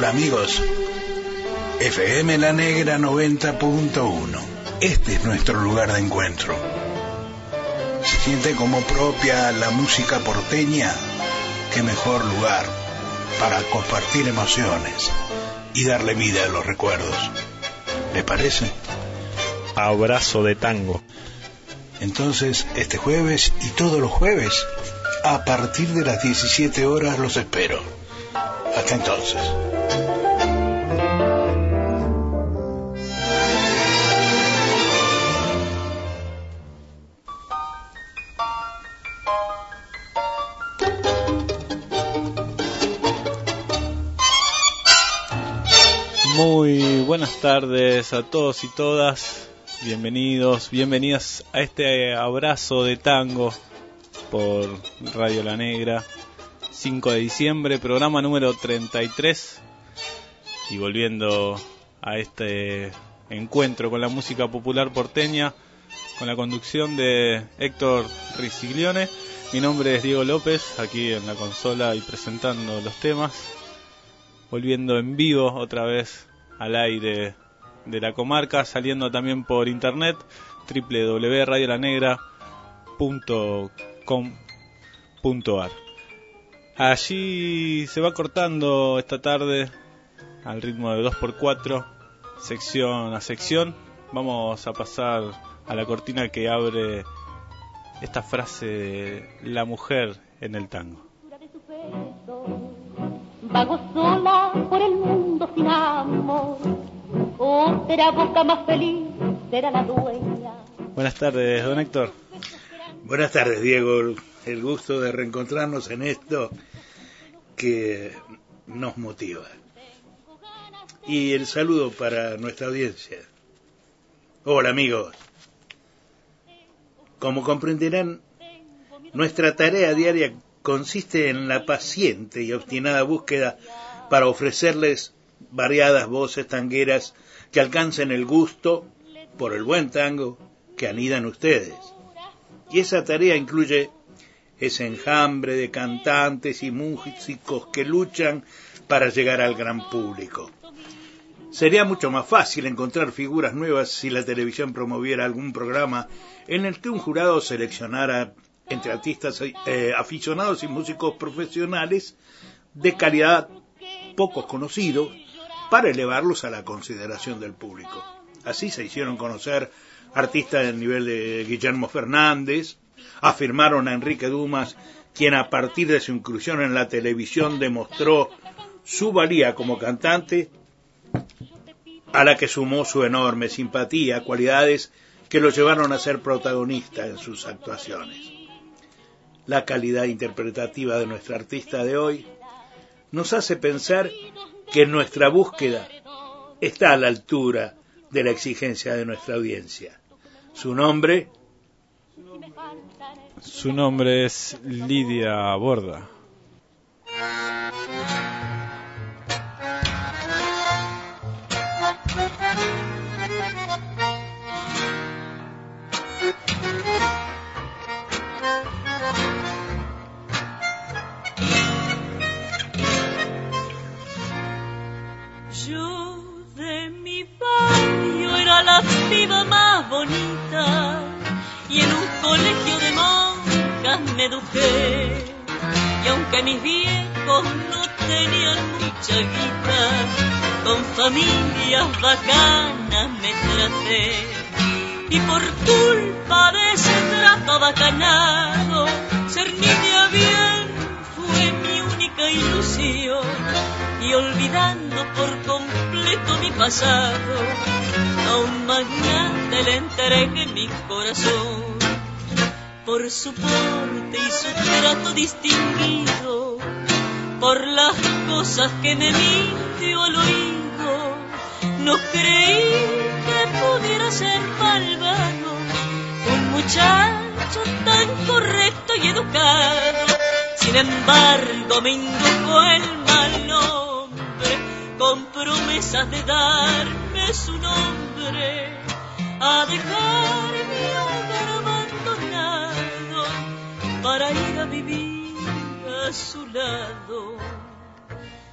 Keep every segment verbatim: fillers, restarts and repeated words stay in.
Hola amigos, F M La Negra noventa punto uno. Este es nuestro lugar de encuentro. ¿Se siente como propia la música porteña? Qué mejor lugar para compartir emociones y darle vida a los recuerdos. ¿Les parece? Abrazo de tango. Entonces, este jueves y todos los jueves, a partir de las diecisiete horas los espero. Hasta entonces. Muy buenas tardes a todos y todas. Bienvenidos, bienvenidas a este abrazo de tango por Radio La Negra. cinco de diciembre, programa número treinta y tres. Y volviendo a este encuentro con la música popular porteña, con la conducción de Héctor Riciglione. Mi nombre es Diego López, aquí en la consola y presentando los temas. Volviendo en vivo otra vez al aire de la comarca, saliendo también por internet, doble u doble u doble u punto radio la negra punto com punto a r. Allí se va cortando esta tarde al ritmo de dos por cuatro, sección a sección. Vamos a pasar a la cortina que abre esta frase de la mujer en el tango. Vago sola por el mundo sin amor, otra boca más feliz será la dueña. Buenas tardes, don Héctor. Buenas tardes, Diego. El gusto de reencontrarnos en esto que nos motiva. Y el saludo para nuestra audiencia. Hola, amigos. Como comprenderán, nuestra tarea diaria consiste en la paciente y obstinada búsqueda para ofrecerles variadas voces tangueras que alcancen el gusto por el buen tango que anidan ustedes. Y esa tarea incluye ese enjambre de cantantes y músicos que luchan para llegar al gran público. Sería mucho más fácil encontrar figuras nuevas si la televisión promoviera algún programa en el que un jurado seleccionara entre artistas eh, aficionados y músicos profesionales de calidad pocos conocidos para elevarlos a la consideración del público. Así se hicieron conocer artistas del nivel de Guillermo Fernández, afirmaron a Enrique Dumas, quien a partir de su inclusión en la televisión demostró su valía como cantante, a la que sumó su enorme simpatía, cualidades que lo llevaron a ser protagonista en sus actuaciones. La calidad interpretativa de nuestra artista de hoy nos hace pensar que nuestra búsqueda está a la altura de la exigencia de nuestra audiencia. Su nombre... Su nombre es Lidia Borda. Yo de mi barrio era la piba más bonita y en un colegio de monjas me eduqué. Y aunque mis viejos no tenían mucha guita, con familias bacanas me traté. Y por culpa de ese trato bacanado, ser niña bien fue mi única ilusión. Y olvidando por completo mi pasado, a un magnate le entregué mi corazón. Por su porte y su trato distinguido, por las cosas que me mintió al oído, no creí que pudiera ser malvado un muchacho tan correcto y educado. Sin embargo me indujo el mal nombre, con promesas de darme su nombre, a dejar mi hogar abandonado para ir a vivir a su lado.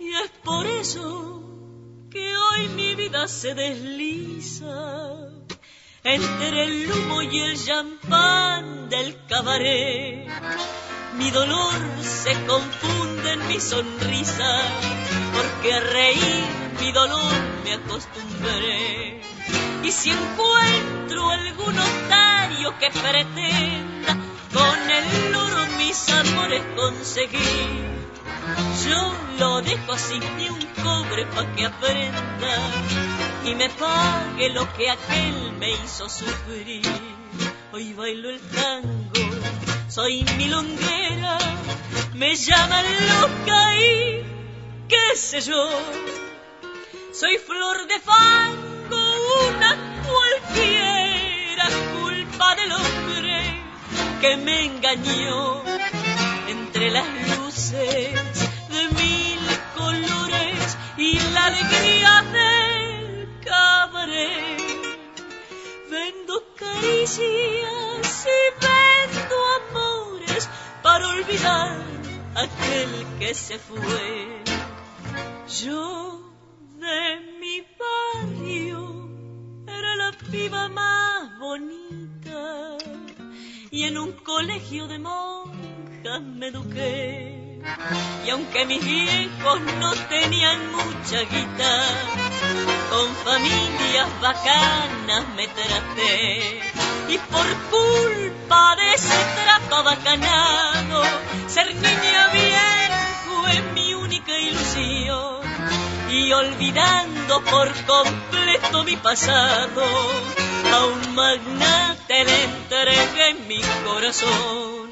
Y es por eso que hoy mi vida se desliza entre el humo y el champán del cabaret. Mi dolor se confunde en mi sonrisa, porque a reír mi dolor me acostumbré. Y si encuentro algún otario que pretenda con el oro mis amores conseguir, yo lo dejo sin ni un cobre pa' que aprenda y me pague lo que aquel me hizo sufrir. Hoy bailo el tango, soy milonguera, me llaman loca y qué sé yo. Soy flor de fango, una cualquiera, culpa del hombre que me engañó. Entre las luces de mil colores y la alegría del cabaret, vendo caricias y vendo amores para olvidar aquel que se fue. Yo de mi barrio era la piba más bonita y en un colegio de monjas me eduqué. Y aunque mis viejos no tenían mucha guita, con familias bacanas me traté. Y por culpa de ese trato bacanado, ser niña bien fue mi única ilusión. Y olvidando por completo mi pasado, a un magnate le entregué mi corazón.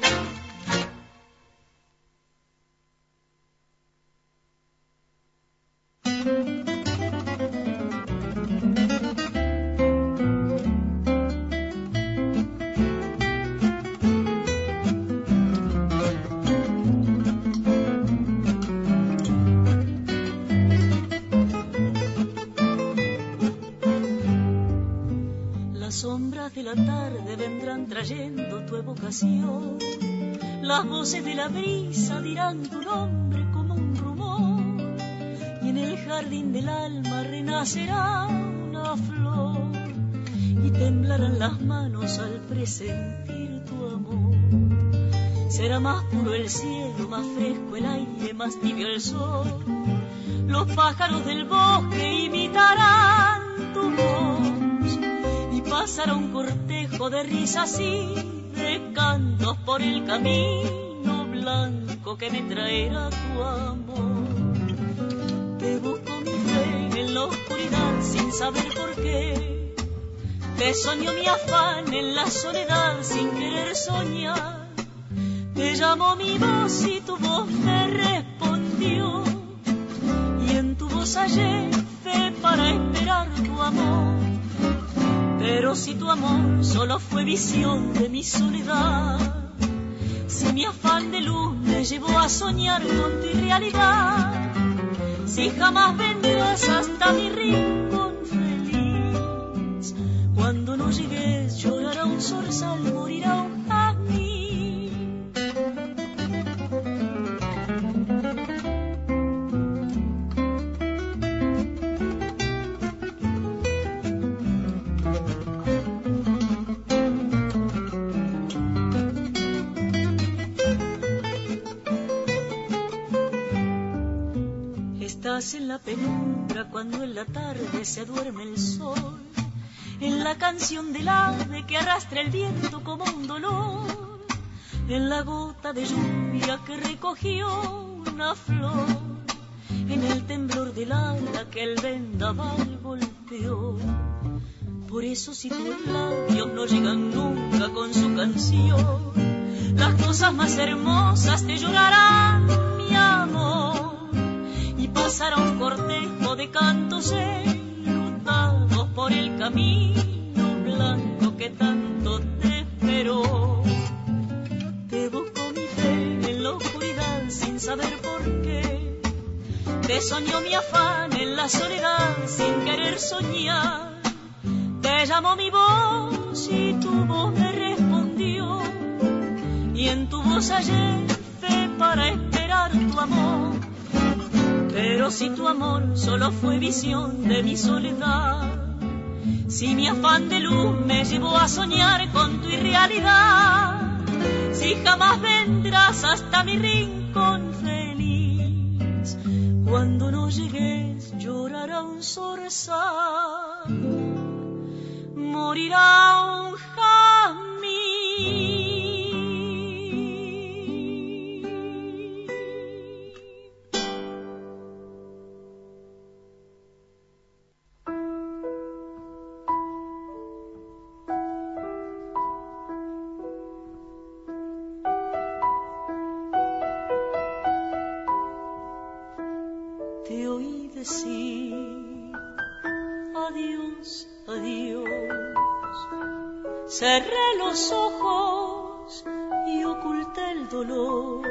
De la tarde vendrán trayendo tu evocación, las voces de la brisa dirán tu nombre como un rumor, y en el jardín del alma renacerá una flor, y temblarán las manos al presentir tu amor. Será más puro el cielo, más fresco el aire, más tibio el sol, los pájaros del bosque imitarán tu voz. Pasará un cortejo de risas y de cantos por el camino blanco que me traerá tu amor. Te busco mi fe en la oscuridad sin saber por qué. Te soñó mi afán en la soledad sin querer soñar. Te llamó mi voz y tu voz me respondió. Y en tu voz hallé fe para esperar tu amor. Pero si tu amor solo fue visión de mi soledad, si mi afán de luz me llevó a soñar con tu irrealidad, si jamás vendrás hasta mi rincón feliz, cuando no llegues llorará un zorzal, morirá un jazmín. Estás en la penumbra cuando en la tarde se duerme el sol, en la canción del ave que arrastra el viento como un dolor, en la gota de lluvia que recogió una flor, en el temblor del ala que el vendaval golpeó. Por eso si tus labios no llegan nunca con su canción, las cosas más hermosas te llorarán, mi amor. Y pasará un cortejo de cantos enlutados por el camino blanco que tanto te esperó. Te busco mi fe en la oscuridad sin saber por qué. Te soñó mi afán en la soledad sin querer soñar. Te llamó mi voz y tu voz me respondió. Y en tu voz hallé fe para esperar tu amor. Pero si tu amor solo fue visión de mi soledad, si mi afán de luz me llevó a soñar con tu irrealidad, si jamás vendrás hasta mi rincón feliz, cuando no llegues llorará un zorzal, morirá un jazmín. Te oí decir adiós, adiós. Cerré los ojos y oculté el dolor.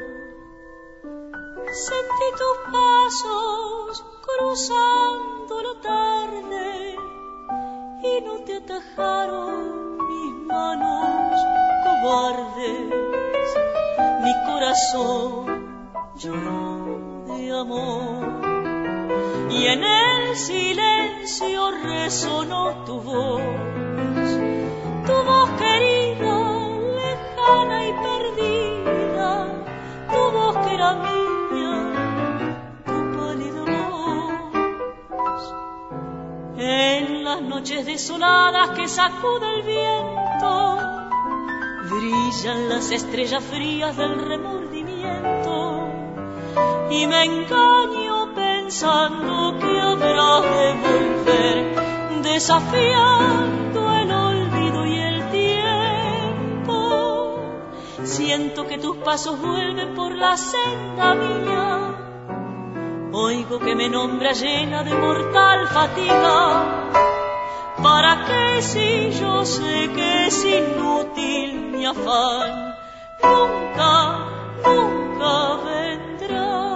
Sentí tus pasos cruzando la tarde y no te atajaron mis manos cobardes. Mi corazón lloró de amor y en el silencio resonó tu voz, tu voz querida, lejana y perdida, tu voz que era mía, tu pálida voz. En las noches desoladas que sacude el viento, brillan las estrellas frías del remordimiento y me engaño pensando que habrá de volver, desafiando el olvido y el tiempo. Siento que tus pasos vuelven por la senda mía, oigo que me nombra llena de mortal fatiga. ¿Para qué si yo sé que es inútil mi afán? Nunca, nunca vendrás.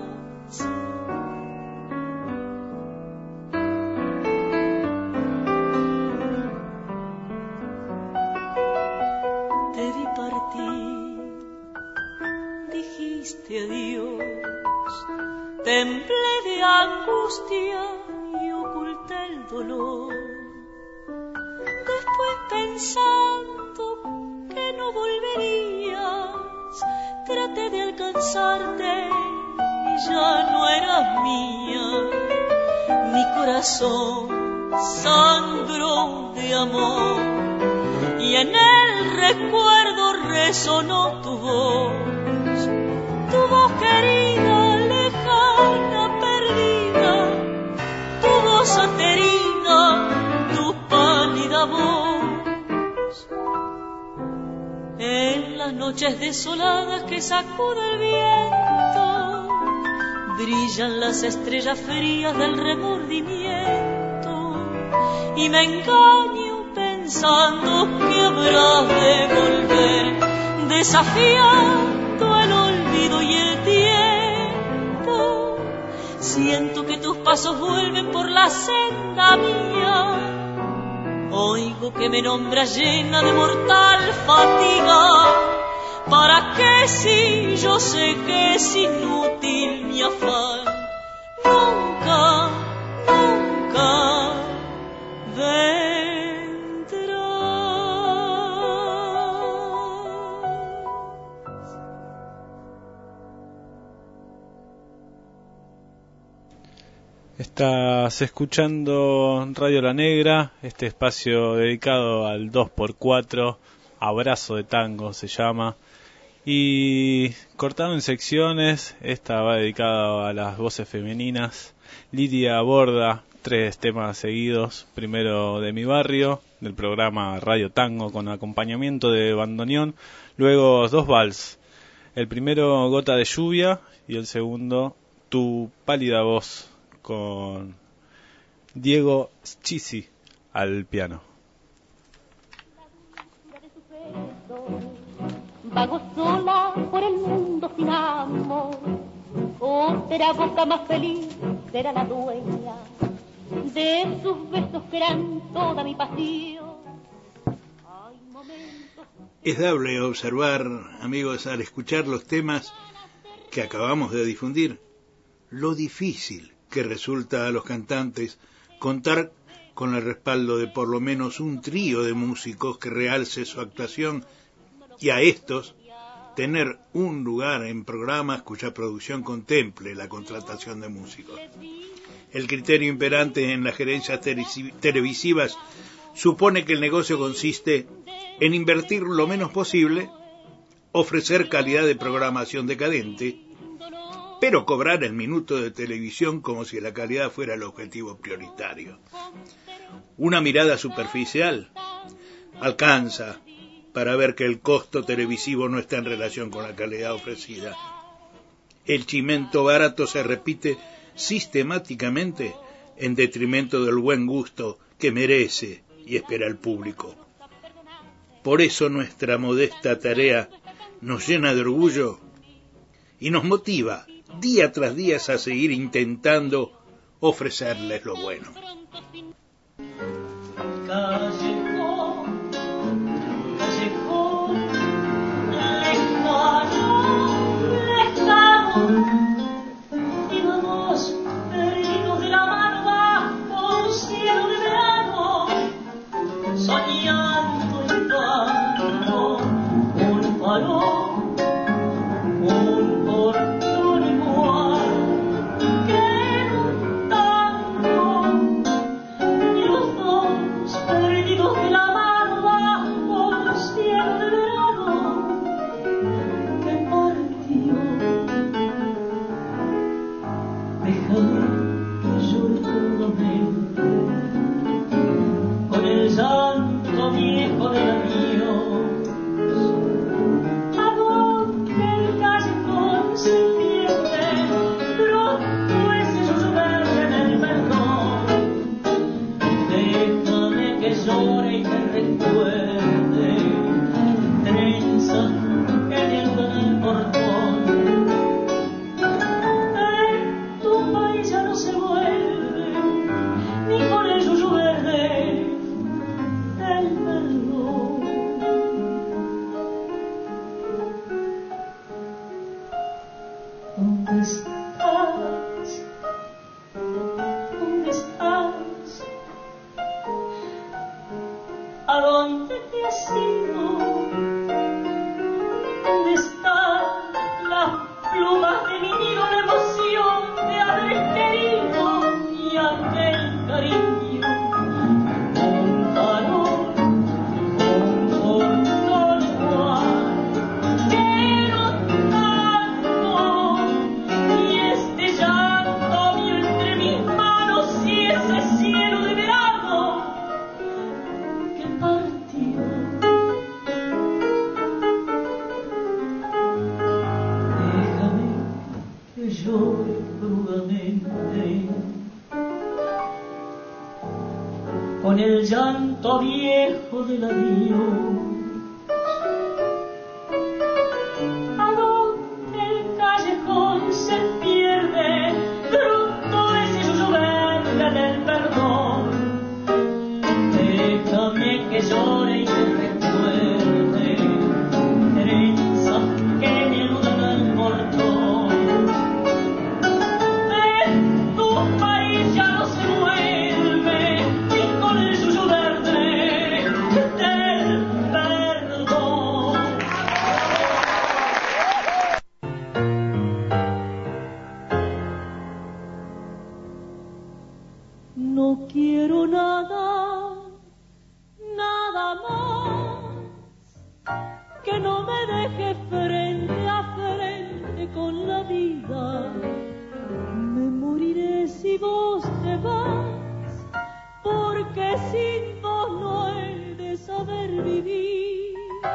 Te vi partir, dijiste adiós, temblé de angustia y oculté el dolor. Después pensando que no volverías, traté de alcanzarte y ya no eras mía. Mi corazón sangró de amor y en el recuerdo resonó tu voz, tu voz querida, lejana, perdida, tu voz aterina, tu pálida voz. En las noches desoladas que sacude el viento, brillan las estrellas frías del remordimiento y me engaño pensando que habrá de volver, desafiando el olvido y el tiempo. Siento que tus pasos vuelven por la senda mía, oigo que me nombra llena de mortal fatiga. ¿Para qué si yo sé que es inútil mi afán? Nunca, nunca vendrás. Estás escuchando Radio La Negra, este espacio dedicado al dos por cuatro, Abrazo de Tango se llama, y cortado en secciones. Esta va dedicada a las voces femeninas. Lidia aborda tres temas seguidos, primero de Mi Barrio, del programa Radio Tango con acompañamiento de bandoneón, luego dos vals, el primero Gota de Lluvia y el segundo Tu Pálida Voz, con Diego Schisi al piano. Vago sola por el mundo sin amor, oh, será boca más feliz, será la dueña de sus besos que eran toda mi pasión. Hay momentos... Es dable observar, amigos, al escuchar los temas que acabamos de difundir, lo difícil que resulta a los cantantes contar con el respaldo de por lo menos un trío de músicos que realce su actuación y a estos tener un lugar en programas cuya producción contemple la contratación de músicos. El criterio imperante en las gerencias televisivas supone que el negocio consiste en invertir lo menos posible, ofrecer calidad de programación decadente, pero cobrar el minuto de televisión como si la calidad fuera el objetivo prioritario. Una mirada superficial alcanza para ver que el costo televisivo no está en relación con la calidad ofrecida. El chimento barato se repite sistemáticamente en detrimento del buen gusto que merece y espera el público. Por eso nuestra modesta tarea nos llena de orgullo y nos motiva día tras día a seguir intentando ofrecerles lo bueno. Callejón, callejón, lejano, lejano, íbamos perdidos de la mano bajo un cielo de verano, soñando en tanto un farol. Con el llanto viejo del adiós. A donde el callejón se pierde, pronto ese suyo verde del perdón. Déjame que llore y que recuerde trenzas que me eludan al portón. De tu país ya no se vuelve, ni con el suyo verde del perdón. No quiero nada, nada más, que no me deje frente a frente con la vida. Me moriré si vos te vas, porque sin vos no he de saber vivir.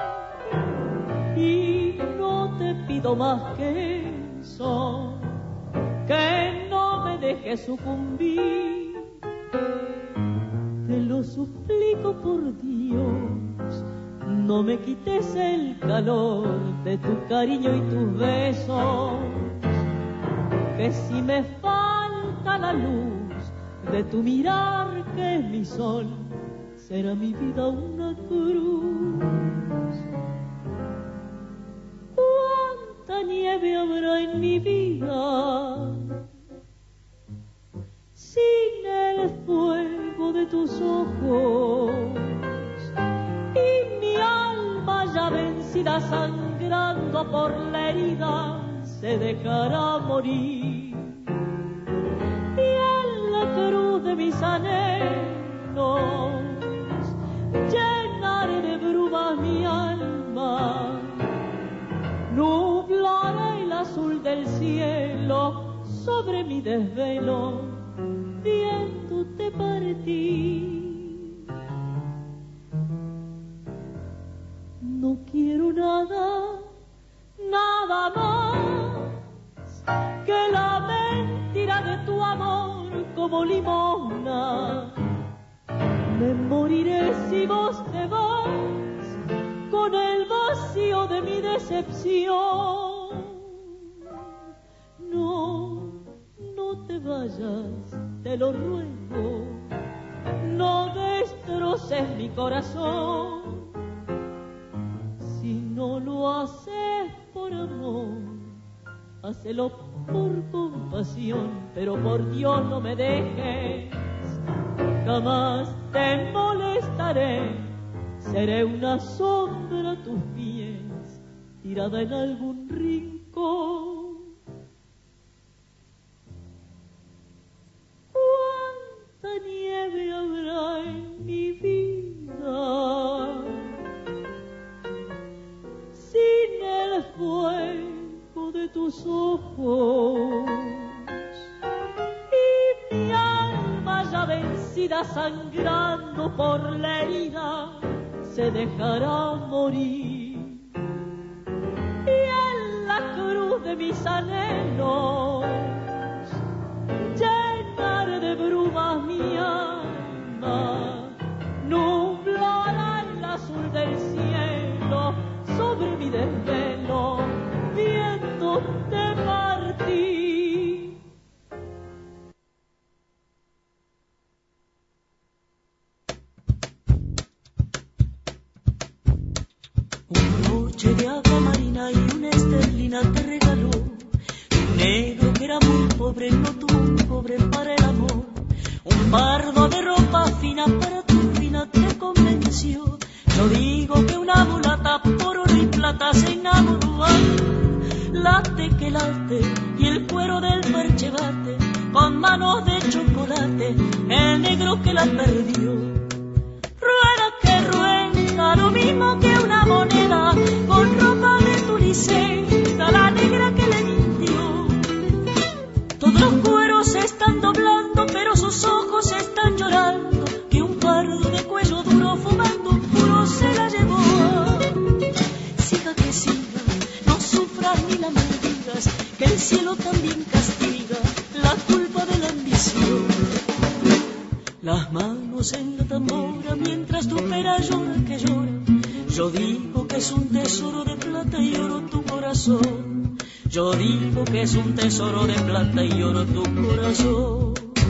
Y no te pido más que eso, que no me dejes sucumbir. Te lo suplico por Dios, no me quites el calor de tu cariño y tus besos, que si me falta la luz de tu mirar, que es mi sol, será mi vida una cruz. ¿Cuánta nieve habrá en mi vida vencida sangrando por la herida se dejará morir. Y en la cruz de mis anhelos llenaré de bruma mi alma, nublaré el azul del cielo sobre mi desvelo, viéndote partir. No quiero nada, nada más que la mentira de tu amor como limosna. Me moriré si vos te vas con el vacío de mi decepción. No, no te vayas, te lo ruego, no destroces mi corazón. Si no lo haces por amor, hácelo por compasión, pero por Dios no me dejes. Jamás te molestaré, seré una sombra a tus pies, tirada en algún rincón. Cuánta nieve habrá en mi vida sin el fuego de tus ojos, y mi alma ya vencida sangrando por la herida se dejará morir. Y en la cruz de mis anhelos llenaré de brumas mi alma, nublará el azul del cielo sobre mi desvelo, viéndote partir. Una noche de agua marina y una esterlina te regaló. Un negro que era muy pobre no tuvo un pobre para el amor. Un pardo de ropa fina para tu ruina te convenció. Yo digo que una mulata por oro y plata se enamoró. Ay, late que late y el cuero del parche bate, con manos de chocolate el negro que la perdió. Rueda que rueda, lo mismo que una moneda, con ropa de tulicenta, la negra que le mintió. Todos los cueros se están doblando, pero sus ojos están llorando, que un pardo de cuello duro fumando un puro se la llevó. Siga que siga, no sufras ni la maldigas, que el cielo también castiga la culpa de la ambición. Las manos en la tambora mientras tu pera llora que llora. Yo digo que es un tesoro de plata y oro tu corazón. Yo digo que es un tesoro de plata y oro tu corazón.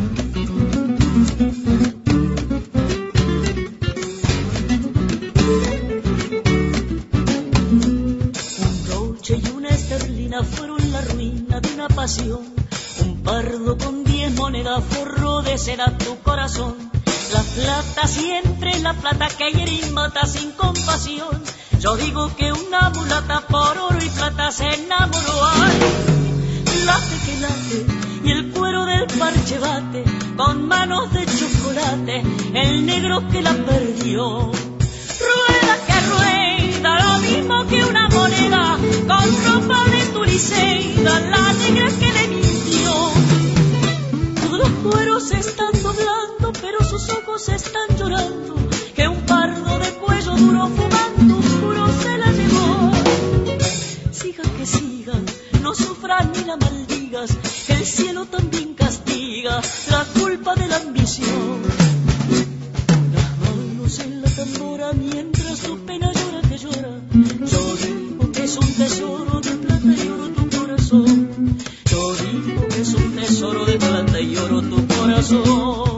Un broche y una esterlina fueron la ruina de una pasión. Un pardo con diez monedas forró de seda tu corazón. La plata siempre, la plata que hiere y mata sin compasión. Yo digo que una mulata por oro y plata se enamoró. Ay, late que late y el cuero del parche bate, con manos de chocolate el negro que la perdió. Rueda que rueda, lo mismo que una moneda, con ropa de tulicenta, la negra que le mintió. Todos los cueros se están doblando, pero sus ojos están llorando, que un pardo de cuello duro fumando oscuro se la llevó. Siga que siga, no sufras ni la maldigas, que el cielo también castiga la culpa de la ambición. Las manos en la tambora mientras tu pena llora que llora. Yo digo que es un tesoro de plata y oro tu corazón. Yo digo que es un tesoro de plata y oro tu corazón.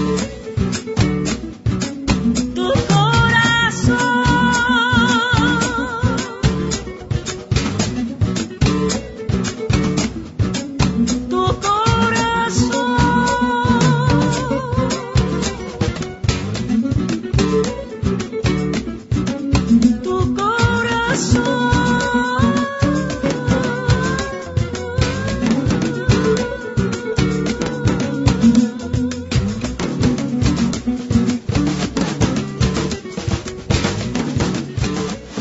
Tu corazón.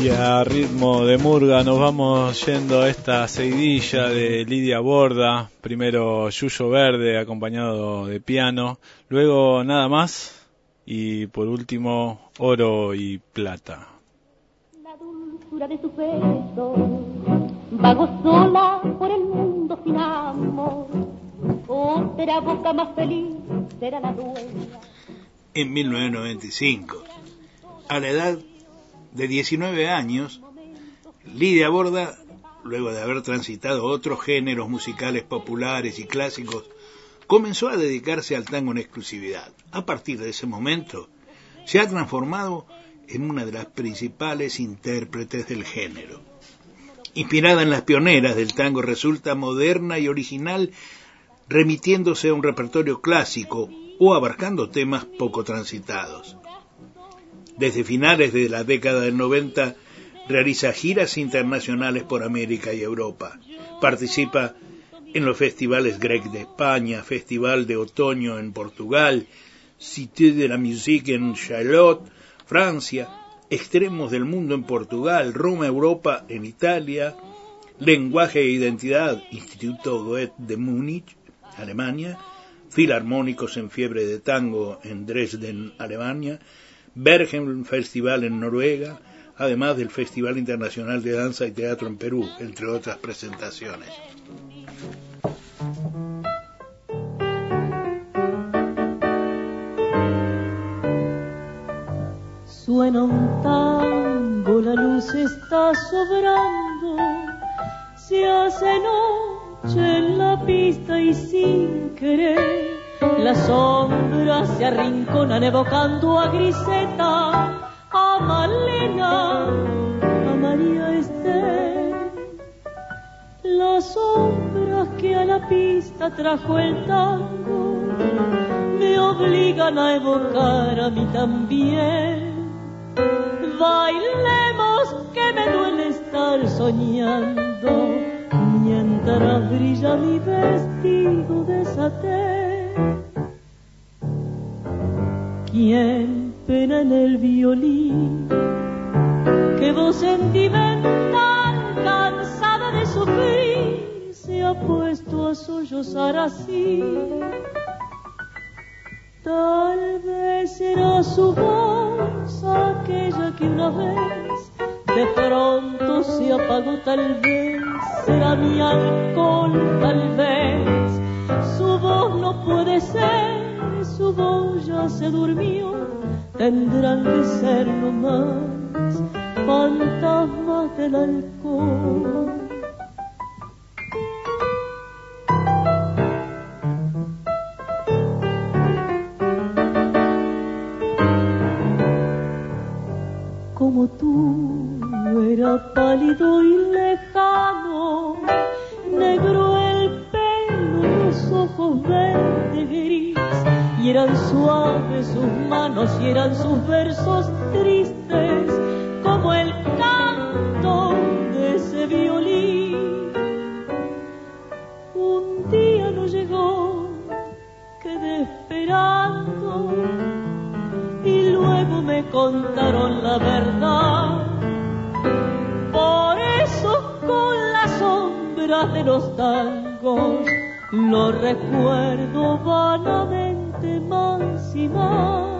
Y a ritmo de murga nos vamos yendo a esta seguidilla de Lidia Borda. Primero Yuyo Verde acompañado de piano, luego Nada Más y por último Oro y Plata. La dulzura de sus besos, vago sola por el mundo sin amor. Oh, será boca más feliz, será la dueña. En mil novecientos noventa y cinco, a la edad de diecinueve años, Lidia Borda, luego de haber transitado otros géneros musicales populares y clásicos, comenzó a dedicarse al tango en exclusividad. A partir de ese momento, se ha transformado en una de las principales intérpretes del género. Inspirada en las pioneras del tango, resulta moderna y original, remitiéndose a un repertorio clásico o abarcando temas poco transitados. Desde finales de la década del noventa, realiza giras internacionales por América y Europa. Participa en los festivales Grec de España, Festival de Otoño en Portugal, Cité de la Musique en Charlotte, Francia, Extremos del Mundo en Portugal, Roma Europa en Italia, Lenguaje e Identidad, Instituto Goethe de Múnich, Alemania, Filarmónicos en Fiebre de Tango en Dresden, Alemania, Bergen Festival en Noruega, además del Festival Internacional de Danza y Teatro en Perú, entre otras presentaciones. Suena un tango, la luz está sobrando, se hace noche en la pista y sin querer las sombras se arrinconan evocando a Griseta, a Malena, a María Esther. Las sombras que a la pista trajo el tango me obligan a evocar a mí también. Bailemos que me duele estar soñando mientras brilla mi vestido de satén. ¿Quién pena en el violín? ¿Qué voz sentimental cansada de sufrir se ha puesto a sollozar así? Tal vez será su voz aquella que una vez de pronto se apagó, tal vez será mi alcohol, tal vez su voz no puede ser, su voz ya se durmió, tendrán que ser nomás fantasmas del alcohol. Como tú era pálido y lejano, negro el pelo, los ojos verde gris, y eran suaves sus manos y eran sus versos tristes como el canto de ese violín. Un día no llegó, quedé esperando y luego me contaron la verdad. Por eso con las sombras de los tangos lo recuerdo vanamente más y más.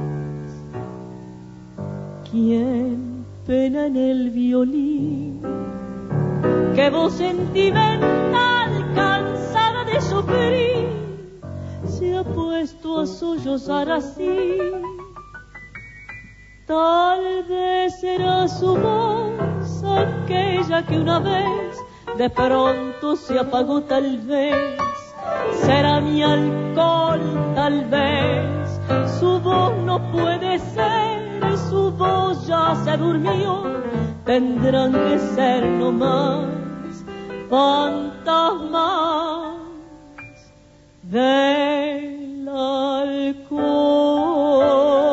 ¿Quién pena en el violín? ¿Qué voz sentimental cansada de sufrir se ha puesto a sollozar así? Tal vez será su voz aquella que una vez de pronto se apagó, tal vez será mi alcohol, tal vez su voz no puede ser, su voz ya se durmió, tendrán que ser nomás fantasmas del alcohol.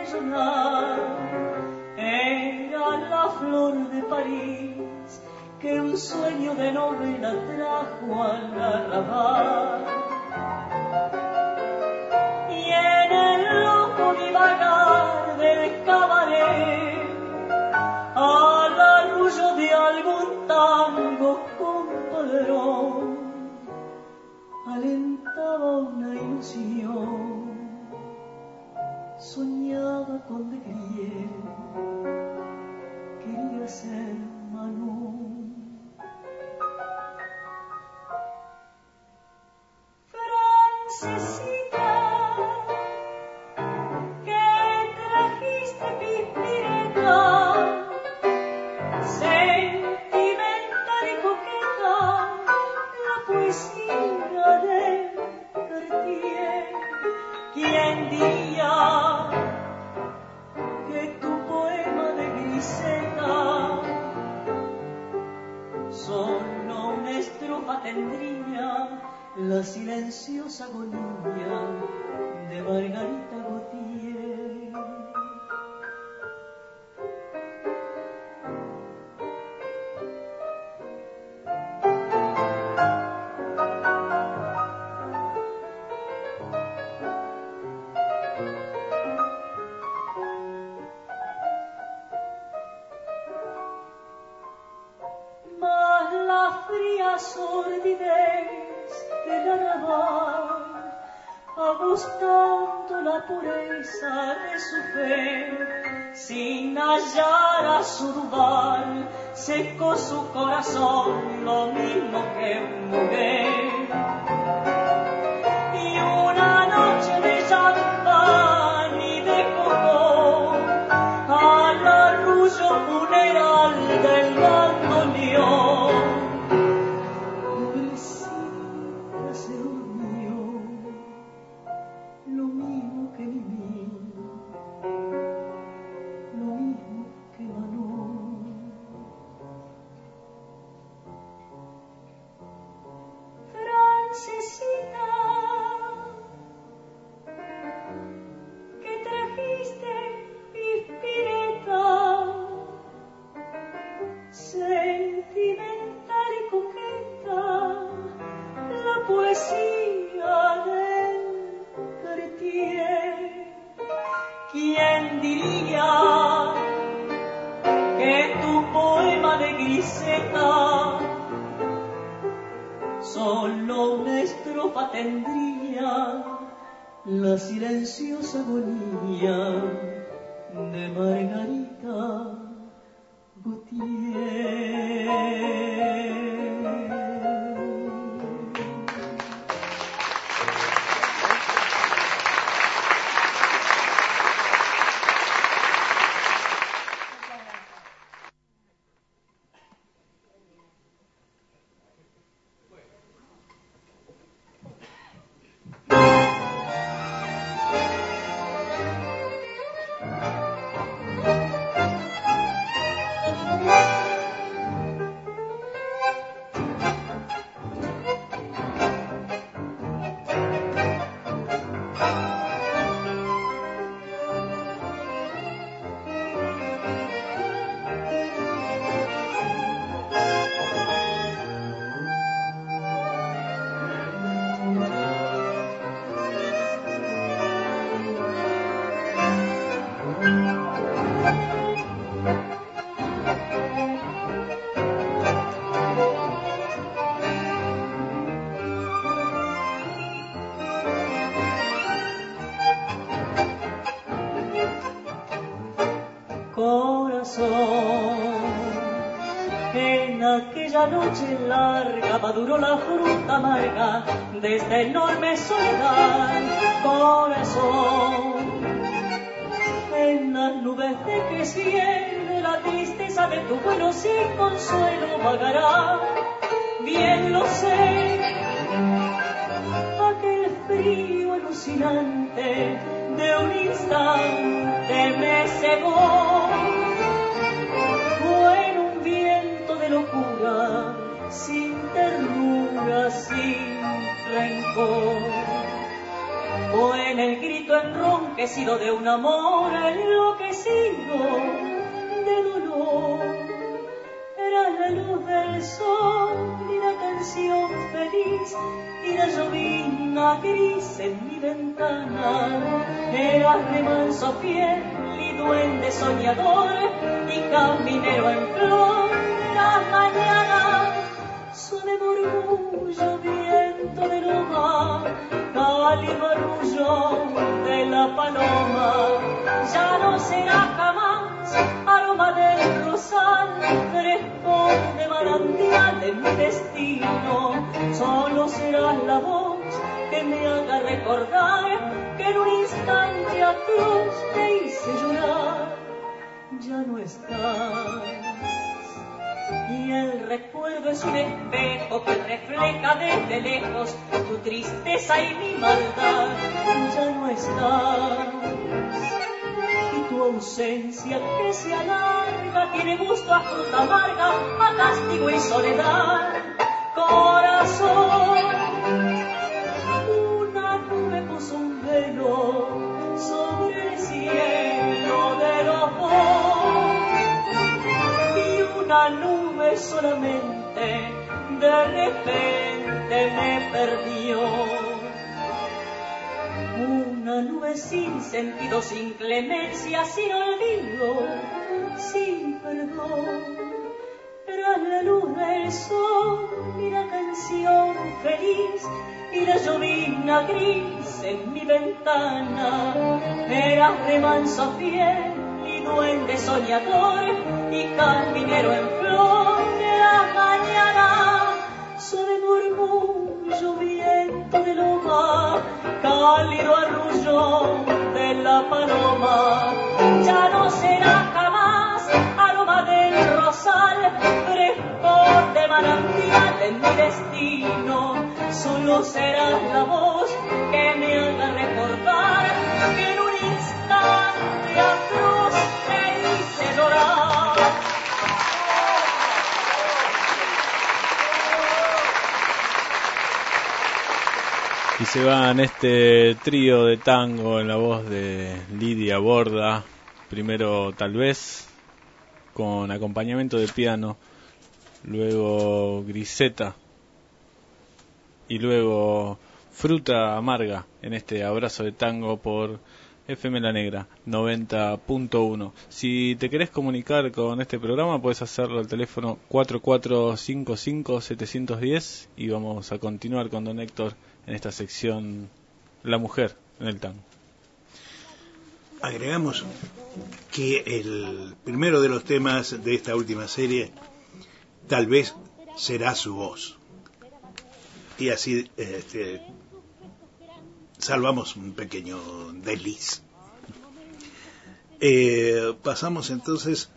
sonar. Era la flor de París que un sueño de novela trajo al arrabal. Y en el loco divagar del cabaret, al arrullo de algún tango compadrón, alentaba una ilusión, soñaba con de Grieg, quería ser Manon. Francesita, que trajiste pispireta, sentimental y coqueta, la poesía de Cartier. ¿Quién diría que tu poema de Griseta solo una estrofa tendría la silenciosa agonía de Margarita Gautier? Mas la fría sordidez del arrabal, agostando la pureza de su fe, sin hallar a su Duval, secó su corazón lo mismo que mujer. Y una noche de champán y de cocó, al arrullo funeral del bandoneón, pobrecita se durmió, lo mismo que Mimi, lo mismo que Manon. Francesita, que trajiste pispireta, sentimental y coqueta, la poesía de Cartier. ¿Quién diría que tu poema de Griseta solo una estrofa tendría la silenciosa agonía de Margarita Gautier? En aquella noche larga maduró la fruta amarga de esta enorme soledad, corazón. En las nubes de que cielo la tristeza de tu vuelo sin consuelo vagará, bien lo sé. Aquel frío alucinante de un instante me cegó, fue en un viento de locura, sin ternura, sin rencor. suena el grito enronquecido de un amor enloquecido de dolor. Era la luz del sol y la canción feliz y la llovizna gris en mi ventana. Eras de manso fiel y duende soñador y caminero en flor las mañanas. Suave murmullo, viento del mar, cálido arrullo de la paloma. Ya no será jamás aroma del rosal, frescor de manantial en mi destino. Solo serás la voz que me haga recordar que en un instante atroz te hice llorar. Ya no estás. Y el recuerdo es un espejo que refleja desde lejos tu tristeza y mi maldad. Ya no estás. Y tu ausencia que se alarga tiene gusto a fruta amarga, a castigo y soledad. Corazón, una nube puso un velo sobre el cielo de los dos. Una nube solamente de repente me perdió. Una nube sin sentido, sin clemencia, sin olvido, sin perdón. Tras la luz del sol y la canción feliz y la llovizna gris en mi ventana. Eras remanso fiel y duende soñador y caminero en flor de la mañana. Suave murmullo, viento del mar, cálido arrullo de la paloma. Ya no será jamás aroma del rosal, frescor de manantial en mi destino. Solo serás la voz que me haga recordar que en un instante atroz te hice llorar. Y se va en este trío de tango en la voz de Lidia Borda, primero Tal vez, con acompañamiento de piano, luego Griseta y luego Fruta Amarga en este abrazo de tango por F M La Negra noventa punto uno. Si te querés comunicar con este programa puedes hacerlo al teléfono cuatro cuatro cinco cinco siete uno cero y vamos a continuar con don Héctor en esta sección La Mujer en el Tango. Agregamos que el primero de los temas de esta última serie tal vez será su voz, y así este, salvamos un pequeño desliz. Eh, pasamos entonces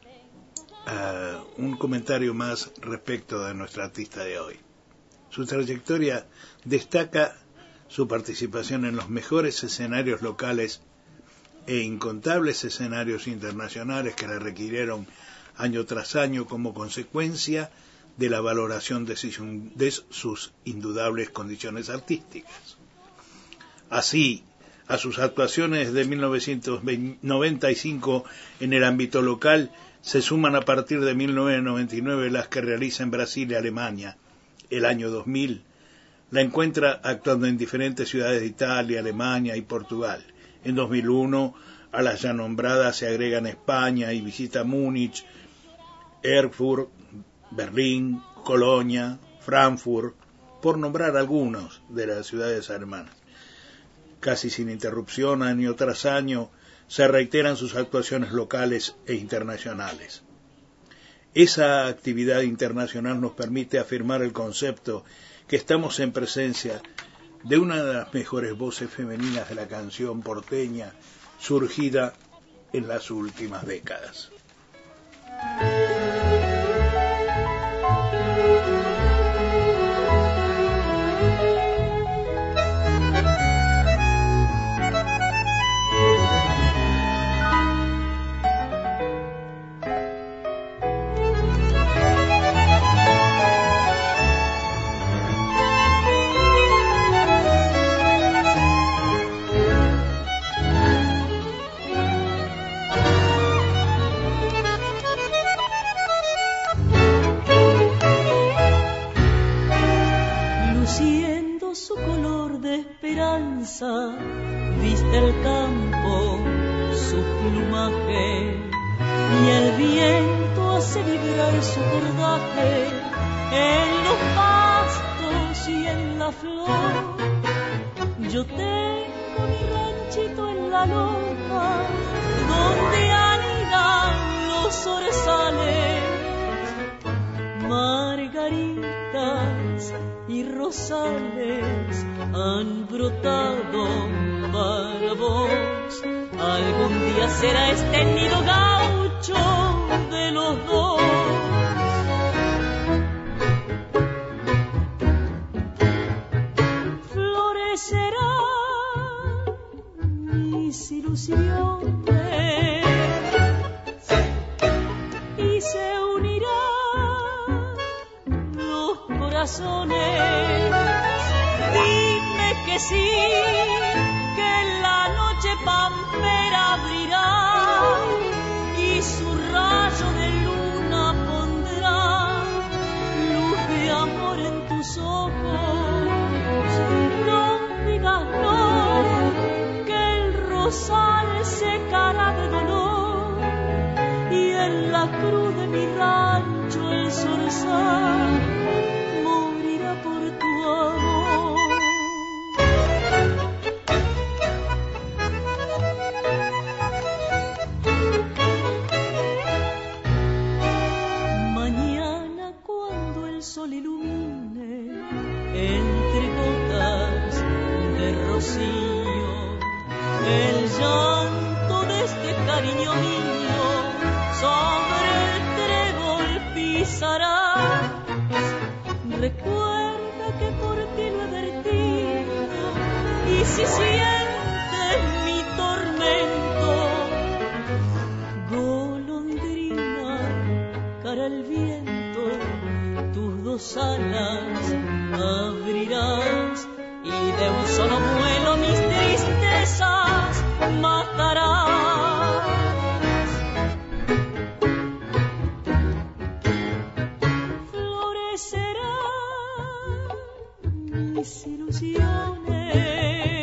a un comentario más respecto de nuestra artista de hoy. Su trayectoria destaca su participación en los mejores escenarios locales e incontables escenarios internacionales que la requirieron año tras año como consecuencia de la valoración de sus indudables condiciones artísticas. Así, a sus actuaciones de mil novecientos noventa y cinco en el ámbito local se suman a partir de mil novecientos noventa y nueve las que realiza en Brasil y Alemania. El año dos mil la encuentra actuando en diferentes ciudades de Italia, Alemania y Portugal. En dos mil uno a las ya nombradas se agregan España y visita Múnich, Erfurt, Berlín, Colonia, Frankfurt, por nombrar algunos de las ciudades alemanas. Casi sin interrupción, año tras año, se reiteran sus actuaciones locales e internacionales. Esa actividad internacional nos permite afirmar el concepto que estamos en presencia de una de las mejores voces femeninas de la canción porteña surgida en las últimas décadas. follaje y el viento hace vibrar su cordaje en los pastos y en la flor. Yo tengo mi ranchito en la loma donde anidan los orzales, margaritas y rosales han brotado para vos. Algún día será este el nido gaucho de los dos. Florecerán mis ilusiones y se unirán los corazones. Dime que sí, que la noche pampera abrirá y su rayo de luna pondrá luz de amor en tus ojos. No digas no, que el rosal secará de dolor y en la cruz de mi rancho el zorzal morirá por tu amor. Mañana cuando el sol ilumine entre gotas de rocío el llanto de este cariño mío sobre el trébol pisarás. Recuerda que por ti lo he vertido y si sientes mi tormento, golondrina, cara al viento, tus dos alas abrirás y de un solo vuelo mis tristezas matarás. Florecerán mis ilusiones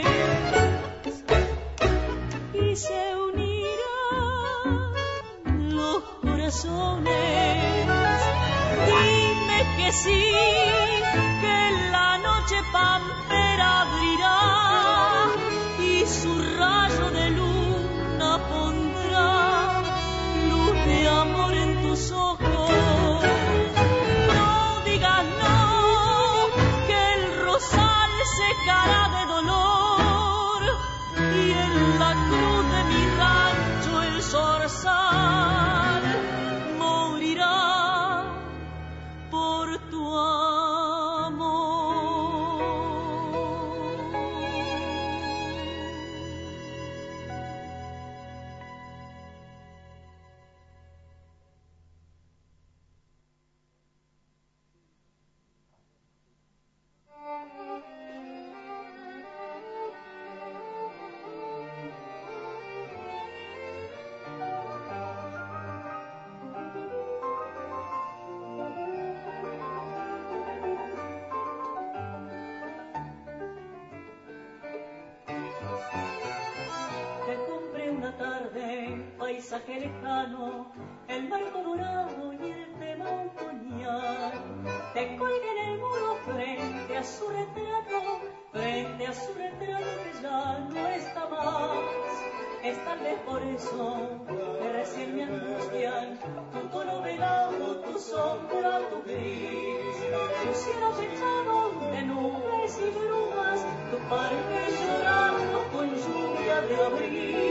y se unirán los corazones. Dime que sí, que la noche pampera abrirá y su rayo de luna pondrá luz de amor en tus ojos. No digas no, que el rosal secará de dolor y en la cruz de mi rancho el zorzal morirá por tu amor. Te compré una tarde, paisaje lejano, el marco dorado y el tema otoñal. Te colgué en el muro frente a su retrato, frente a su retrato que ya no está más. Es tal vez por eso que recién me angustian tu tono velado, tu sombra, tu gris, tu cielo fechado de nubes y brumas, tu parque llorando con lluvia de abril.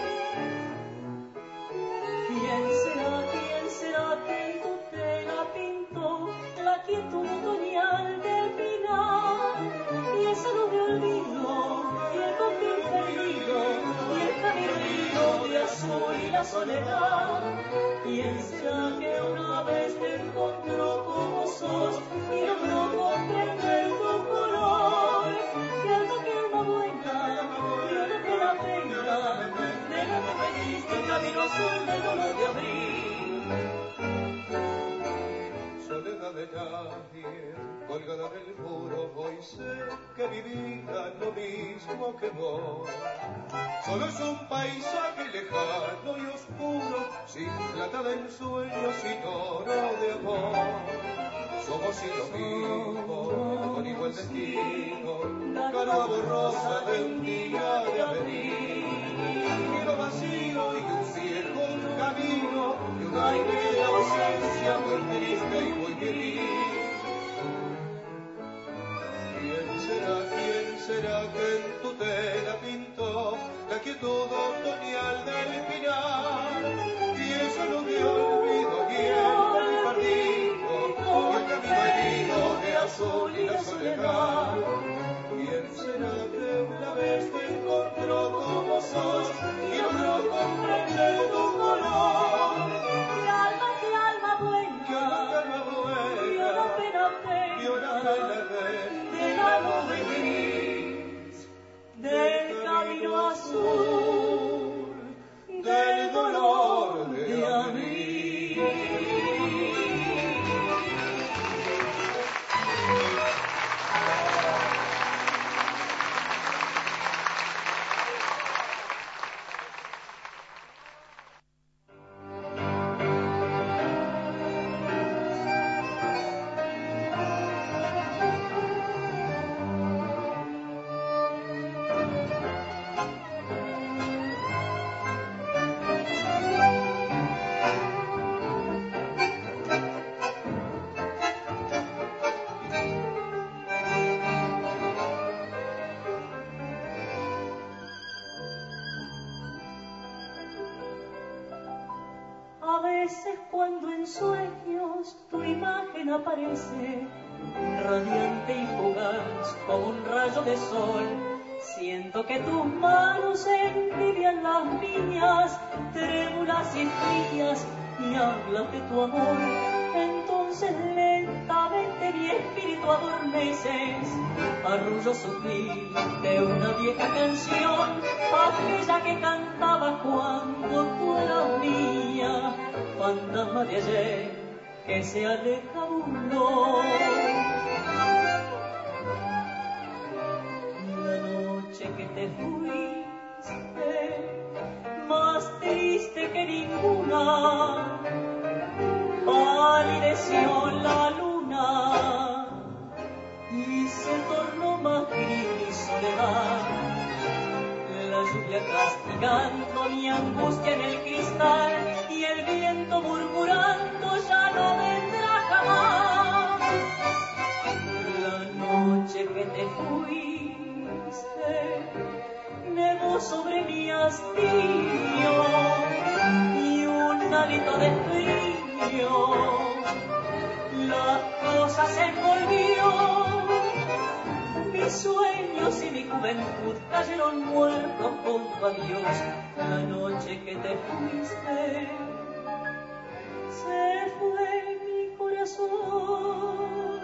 ¿Quién será, quién será que en tu tela pintó la quietud otoñal del final? Y esa luz de olvido, y el confín perdido, y el camino herido de azul y la soledad. ¿Quién será que una vez te encontró como sos y logró comprender tu color? Que alma que alma buena, y no te la pena, de la que me diste el camino azul del dolor de abril. Soledad de nadie, colgada del muro, hoy sé que de mi vida lo mismo que vos. Solo es un paisaje lejano y oscuro, sin plata de ensueños y oro de amor. Somos y lo mismo, con igual destino, canoa borrosa de un día de abril. Quiero vacío y un cielo, un camino, y un aire de ausencia muy triste y muy feliz. ¿Quién será, quién será que en tu tela pintó la quietud otoñal del pinar? Y eso no te olvido bien el jardín, y el camino herido de azul y la soledad. ¿Quién será que una vez te encontró como sos y logró comprender tu color? Mi alma, mi alma buena, Mi alma buena, y una pena, pena, y una pena de, de la nube gris, del camino azul, del dolor de abril. A veces cuando en sueños tu imagen aparece, radiante y fugaz como un rayo de sol, siento que tus manos envidian las mías, trémulas y frías, y hablan de tu amor. Entonces lentamente mi espíritu adormeces, arrullo sutil de una vieja canción, aquella que cantaba cuando tú eras mía, fantasma de ayer que se aleja burlón. La noche que te fuiste, más triste que ninguna, palideció la luna y se tornó más gris mi soledad. La lluvia castigando mi angustia en el cristal y el viento murmurando ya no vendrá jamás. La noche que te fuiste nevó sobre mi hastío y un hálito de frío las cosas se envolvió. Mis sueños y mi juventud cayeron muertos junto a Dios. La noche que te fuiste se fue mi corazón,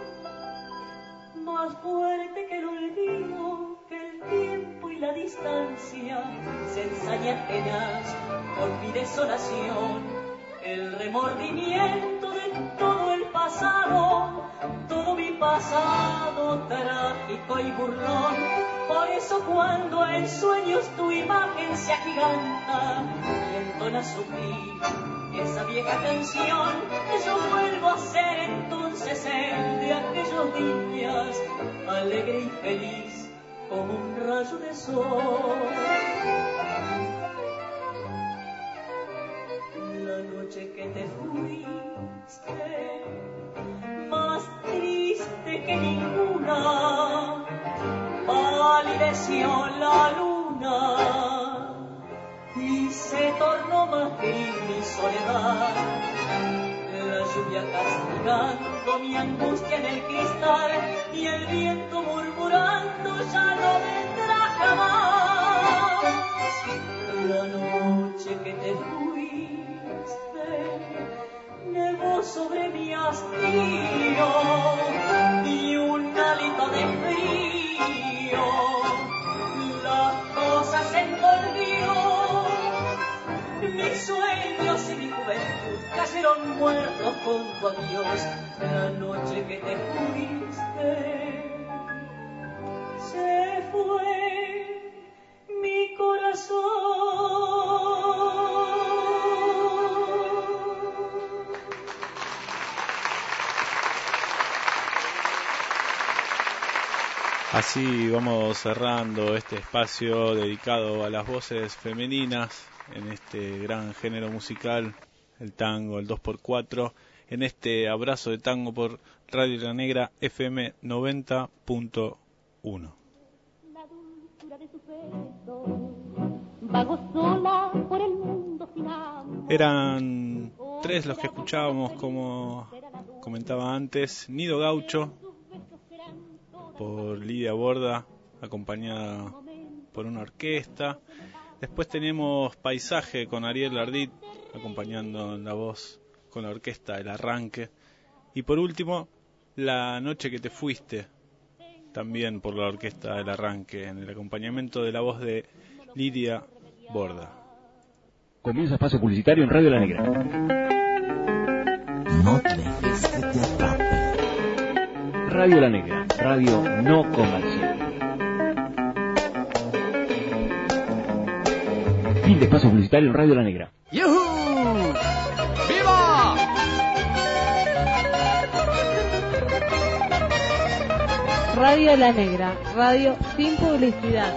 más fuerte que el olvido, que el tiempo y la distancia, se ensaña tenaz por mi desolación. El remordimiento de todo el pasado, todo mi pasado trágico y burlón. Por eso cuando en sueños tu imagen se agiganta y entona sutil esa vieja canción, yo vuelvo a ser entonces el de aquellos días, alegre y feliz como un rayo de sol. La noche que te fuiste, más triste que ninguna, palideció la luna y se tornó más gris mi soledad. La lluvia castigando mi angustia en el cristal y el viento murmurando ya no vendrá jamás. La noche que te fuiste nevó sobre mi hastío y un hálito de frío las cosas se envolvió. Mis sueños y mi juventud cayeron muertos junto a Dios. La noche que te fuiste se fue mi corazón. Así vamos cerrando este espacio dedicado a las voces femeninas en este gran género musical, el tango, el dos por cuatro, en este abrazo de tango por Radio La Negra F M noventa punto uno. La dulzura de sus besos, vago sola por el mundo sin amor. Eran tres los que escuchábamos, como comentaba antes. Nido Gaucho por Lidia Borda, acompañada por una orquesta. Después tenemos Paisaje con Ariel Ardit, acompañando en la voz con la orquesta El Arranque. Y por último, La Noche que te fuiste, también por la orquesta El Arranque, en el acompañamiento de la voz de Lidia Borda. Comienza espacio publicitario en Radio La Negra. No te dejes que te atrape. Radio La Negra, radio no comercial. Fin de espacio publicitario en Radio La Negra. ¡Yuhu! ¡Viva! Radio La Negra, radio sin publicidad.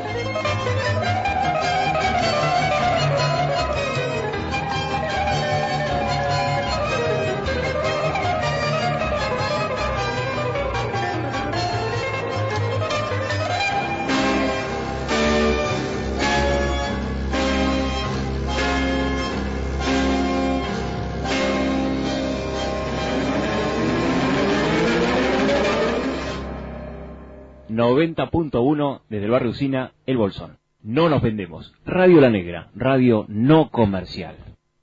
noventa punto uno desde el barrio Usina, El Bolsón. No nos vendemos. Radio La Negra, radio no comercial.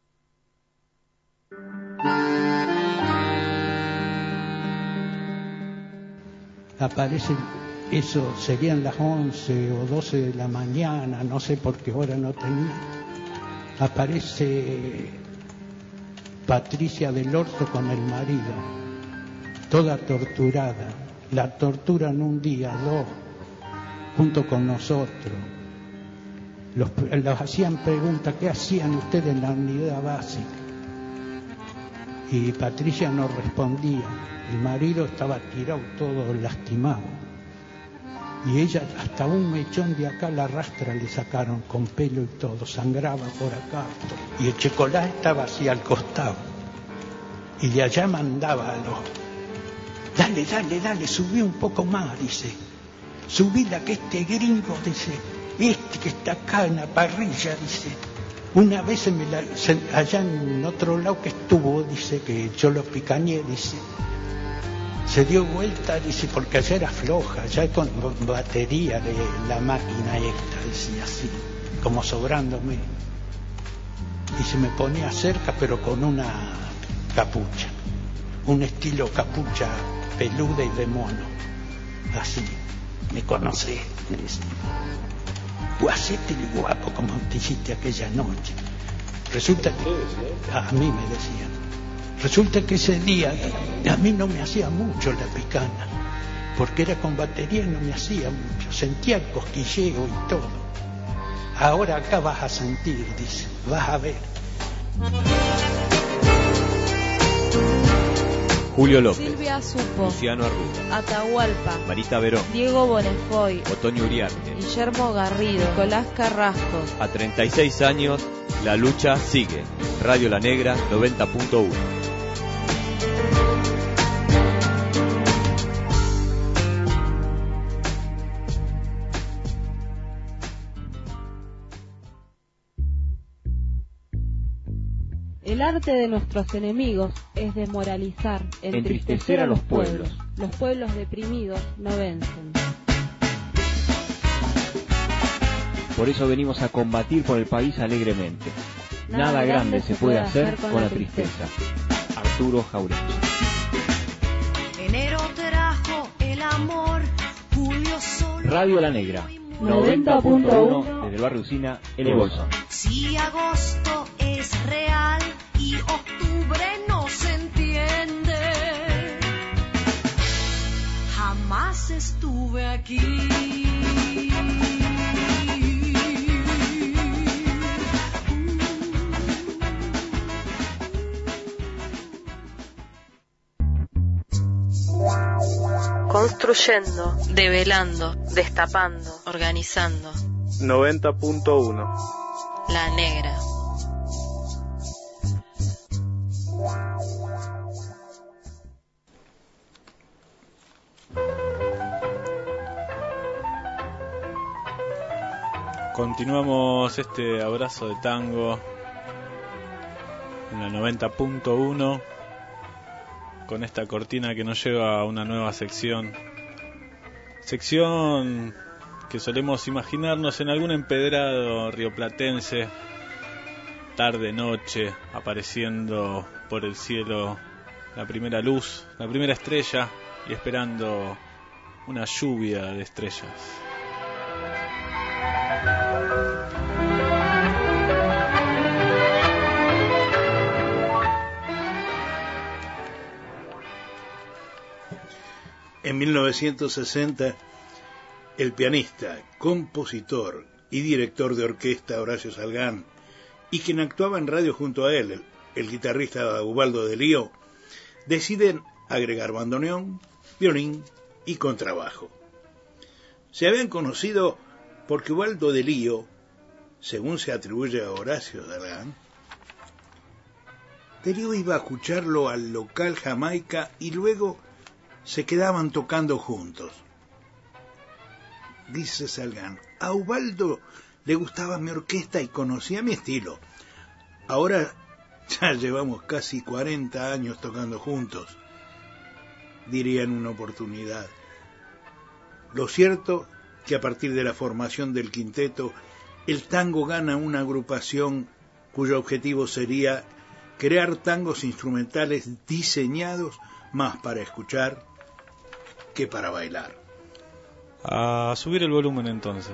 Aparecen, eso serían las once o doce de la mañana, no sé por qué hora no tenía. Aparece Patricia del Orto con el marido, toda torturada. La torturan un día, dos, junto con nosotros. Los, los hacían preguntas, ¿qué hacían ustedes en la unidad básica? Y Patricia no respondía. El marido estaba tirado todo lastimado. Y ella hasta un mechón de acá, la rastra le sacaron con pelo y todo, sangraba por acá. Y el chocolate estaba así al costado. Y de allá mandaba a los... Dale, dale, dale, subí un poco más, dice. Subíla que este gringo, dice, este que está acá en la parrilla, dice. Una vez se me la, se, allá en otro lado que estuvo, dice, que yo lo picañé, dice. Se dio vuelta, dice, porque allá era floja, ya con batería de la máquina esta, decía así, como sobrándome. Y se me ponía cerca, pero con una capucha, un estilo capucha peluda y de mono, así. Me conocí, me decía. Guacete y guapo como te hiciste aquella noche. Resulta que, a mí me decían, resulta que ese día a mí no me hacía mucho la picana, porque era con batería y no me hacía mucho, sentía el cosquilleo y todo. Ahora acá vas a sentir, dice, vas a ver. Julio López, Silvia Supo, Luciano Arruda, Atahualpa, Marita Verón, Diego Bonefoy, Otoño Uriarte, Guillermo Garrido, Nicolás Carrasco. A treinta y seis años, la lucha sigue. Radio La Negra noventa punto uno. El arte de nuestros enemigos es desmoralizar, entristecer, Entristecer a los pueblos. Los pueblos deprimidos no vencen. Por eso venimos a combatir por el país alegremente. Nada, Nada grande se puede hacer con, con la tristeza. tristeza. Arturo Jauregui. Enero trajo el amor, Julio solo. Radio La Negra noventa punto uno desde el barrio Usina, El Bolsón. Si agosto es real y octubre no se entiende, jamás estuve aquí. Construyendo, develando, destapando, organizando. noventa punto uno. La Negra. Continuamos este abrazo de tango en la noventa punto uno con esta cortina que nos lleva a una nueva sección. Sección que solemos imaginarnos en algún empedrado rioplatense, tarde, noche, apareciendo por el cielo la primera luz, la primera estrella y esperando una lluvia de estrellas. En mil novecientos sesenta, el pianista, compositor y director de orquesta Horacio Salgán, y quien actuaba en radio junto a él, el, el guitarrista Ubaldo de Lío, deciden agregar bandoneón, violín y contrabajo. Se habían conocido porque Ubaldo de Lío, según se atribuye a Horacio Salgán, de Lío iba a escucharlo al local Jamaica y luego se quedaban tocando juntos. Dice Salgán, a Ubaldo le gustaba mi orquesta y conocía mi estilo. Ahora ya llevamos casi cuarenta años tocando juntos, diría en una oportunidad. Lo cierto que a partir de la formación del quinteto, el tango gana una agrupación cuyo objetivo sería crear tangos instrumentales diseñados más para escuchar que para bailar. A subir el volumen entonces.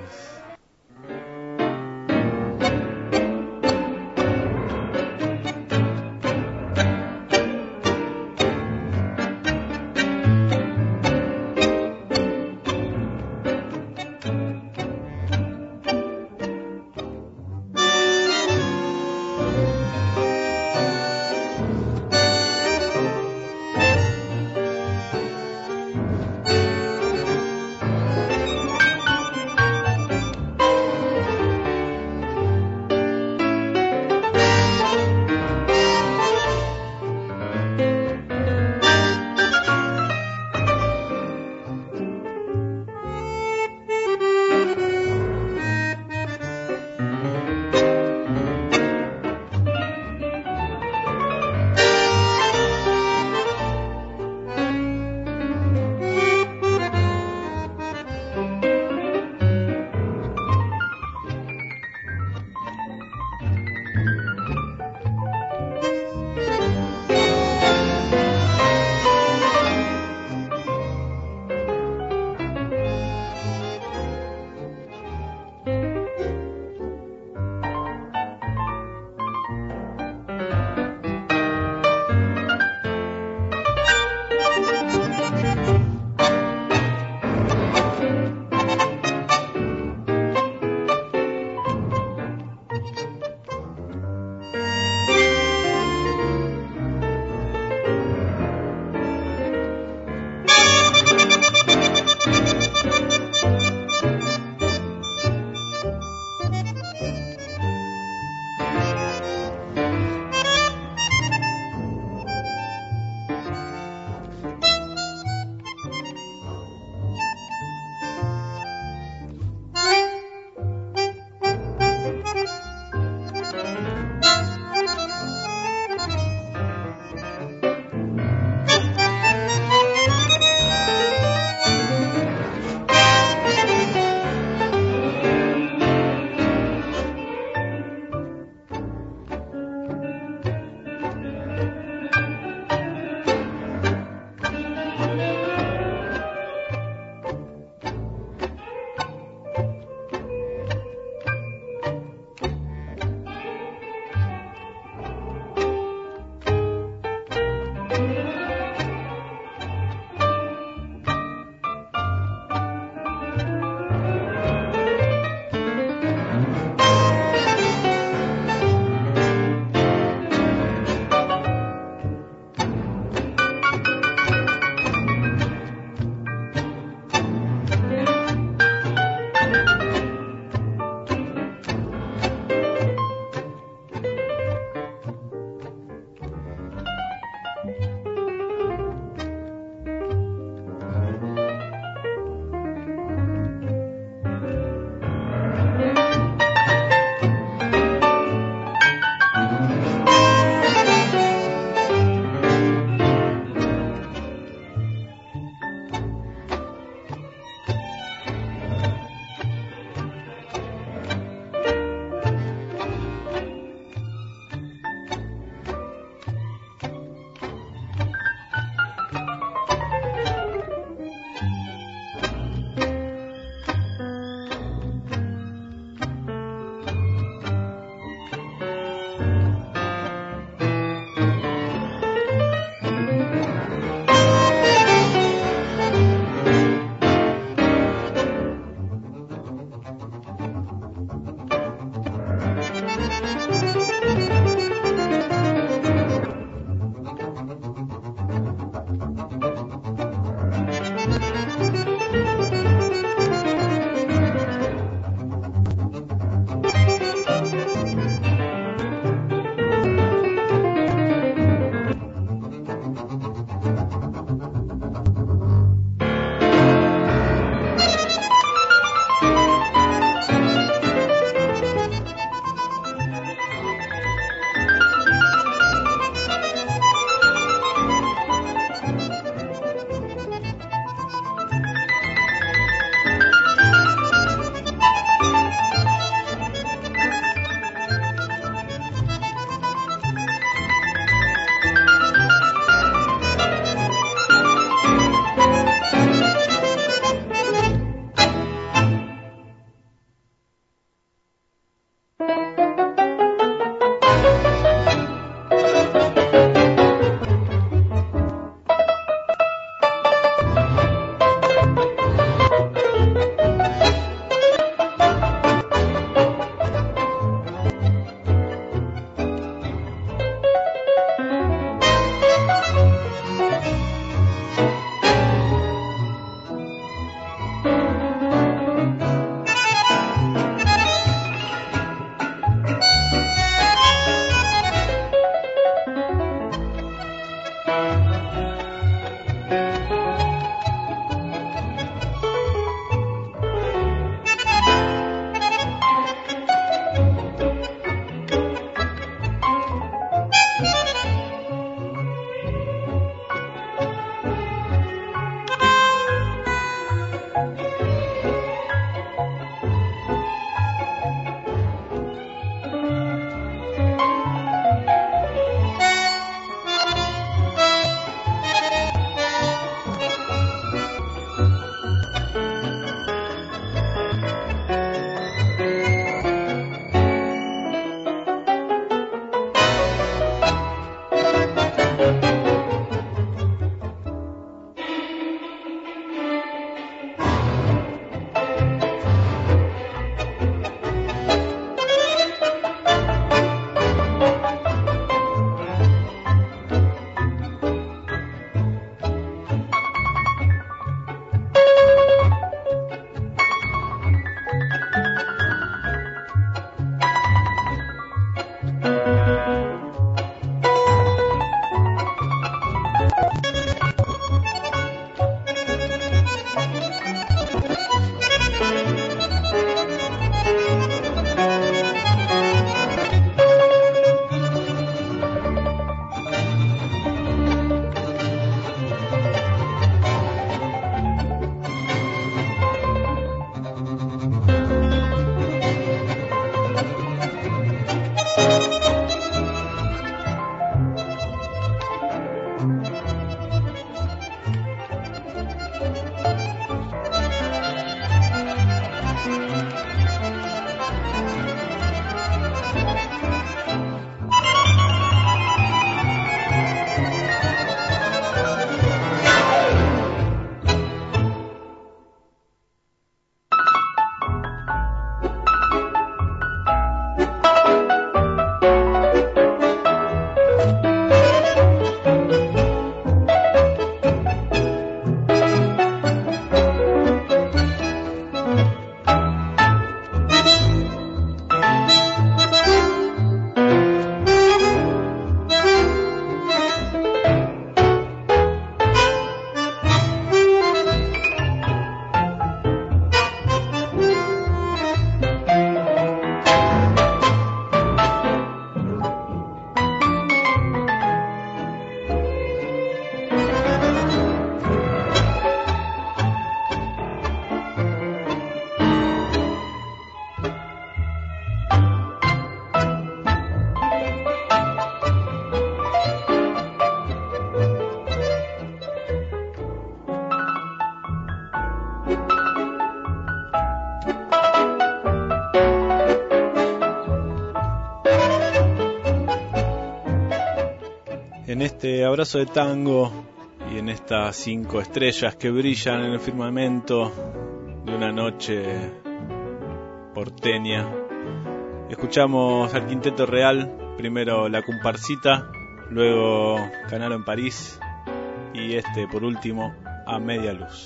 En este abrazo de tango y en estas cinco estrellas que brillan en el firmamento de una noche porteña, escuchamos al Quinteto Real, primero La Comparsita, luego Canalo en París y este por último A Media Luz.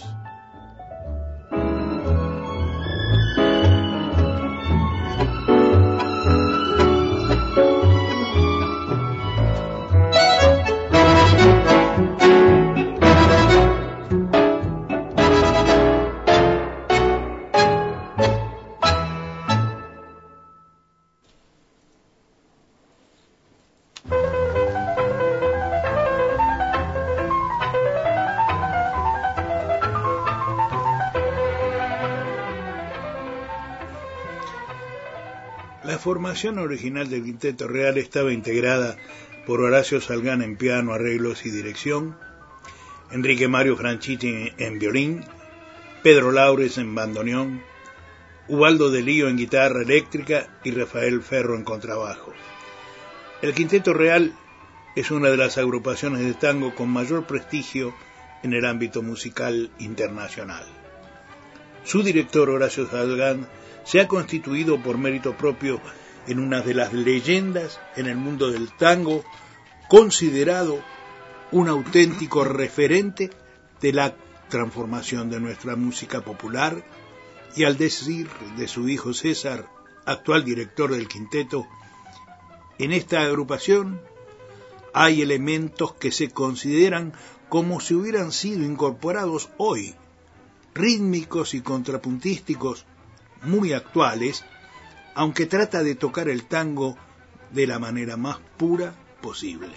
La formación original del Quinteto Real estaba integrada por Horacio Salgán en piano, arreglos y dirección, Enrique Mario Franchitti en violín, Pedro Laures en bandoneón, Ubaldo de Lío en guitarra eléctrica y Rafael Ferro en contrabajo. El Quinteto Real es una de las agrupaciones de tango con mayor prestigio en el ámbito musical internacional. Su director, Horacio Salgán, se ha constituido por mérito propio en una de las leyendas en el mundo del tango, considerado un auténtico referente de la transformación de nuestra música popular, y al decir de su hijo César, actual director del quinteto, en esta agrupación hay elementos que se consideran como si hubieran sido incorporados hoy, rítmicos y contrapuntísticos muy actuales, aunque trata de tocar el tango de la manera más pura posible.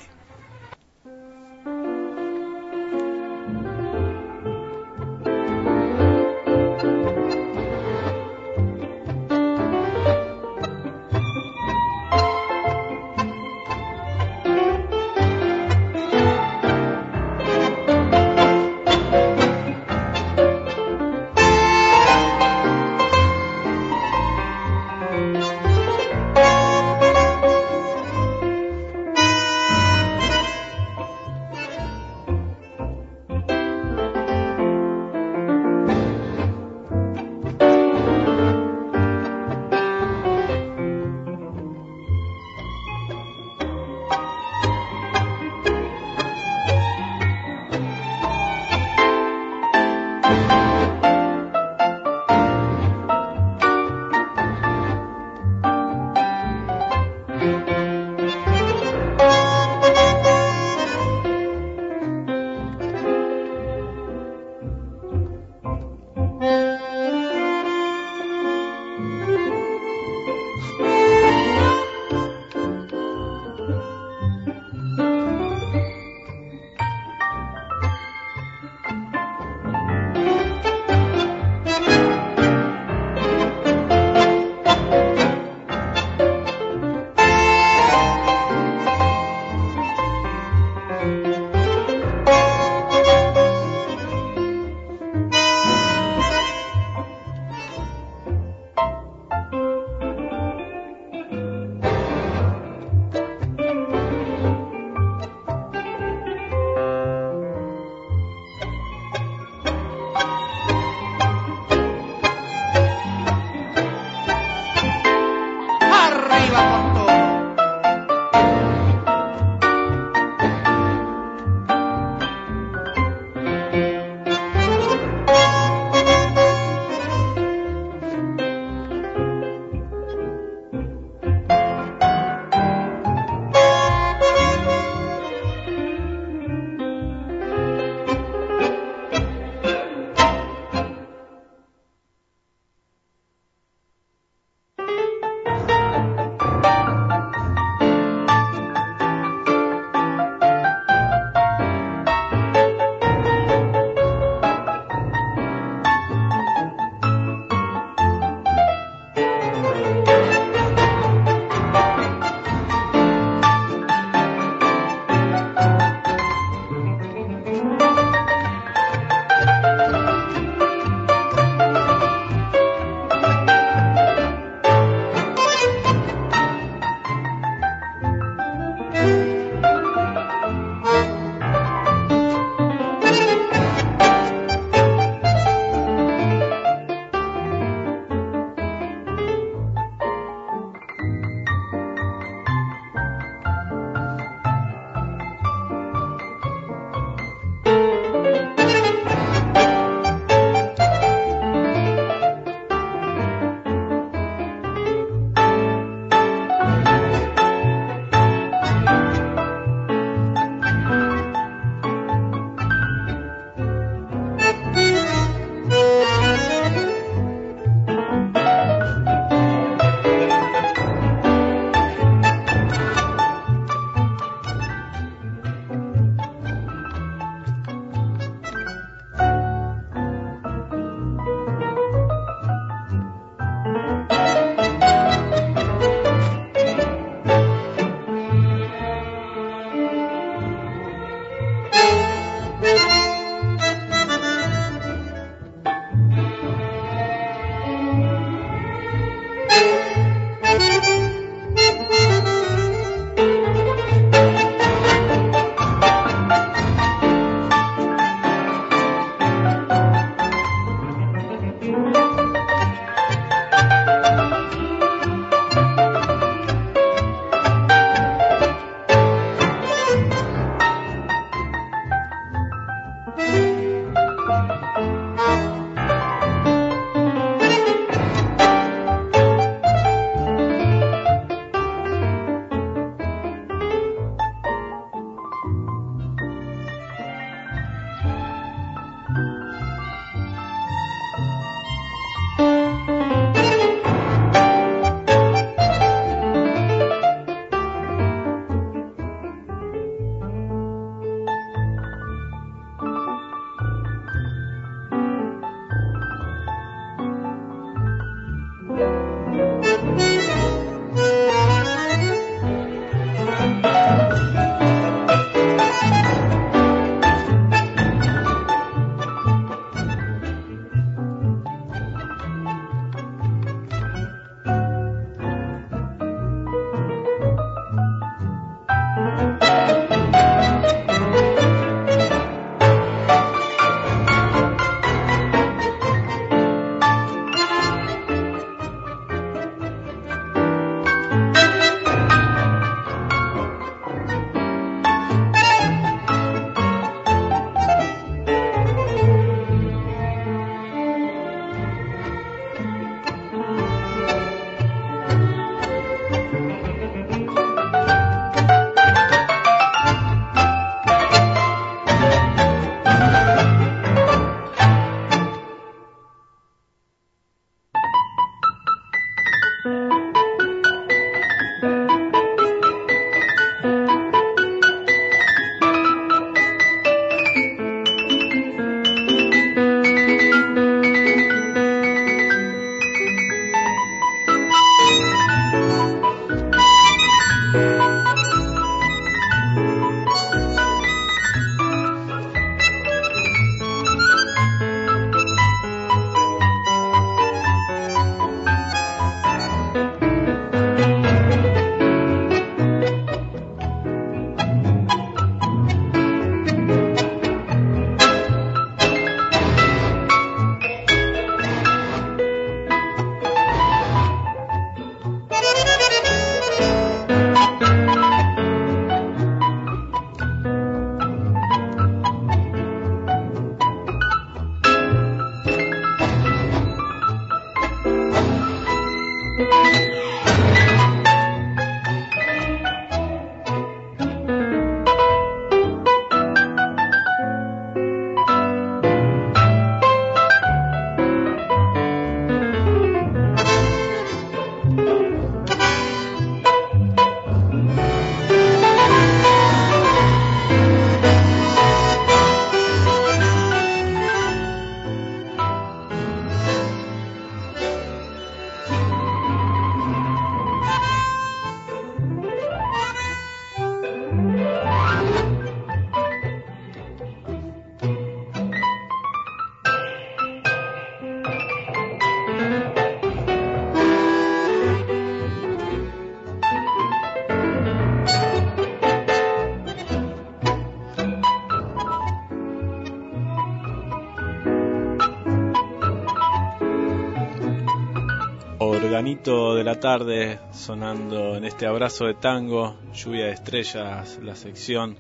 Organito de la tarde sonando en este abrazo de tango, lluvia de estrellas, la sección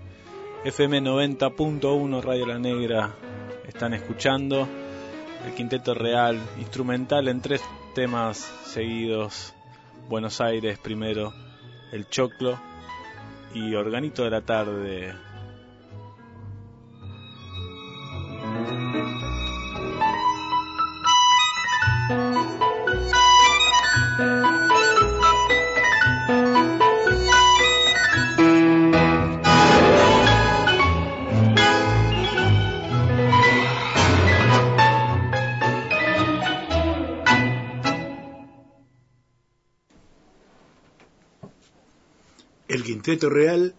F M noventa punto uno Radio La Negra. Están escuchando el Quinteto Real, instrumental en tres temas seguidos: Buenos Aires primero, El Choclo y Organito de la tarde. El Quinteto Real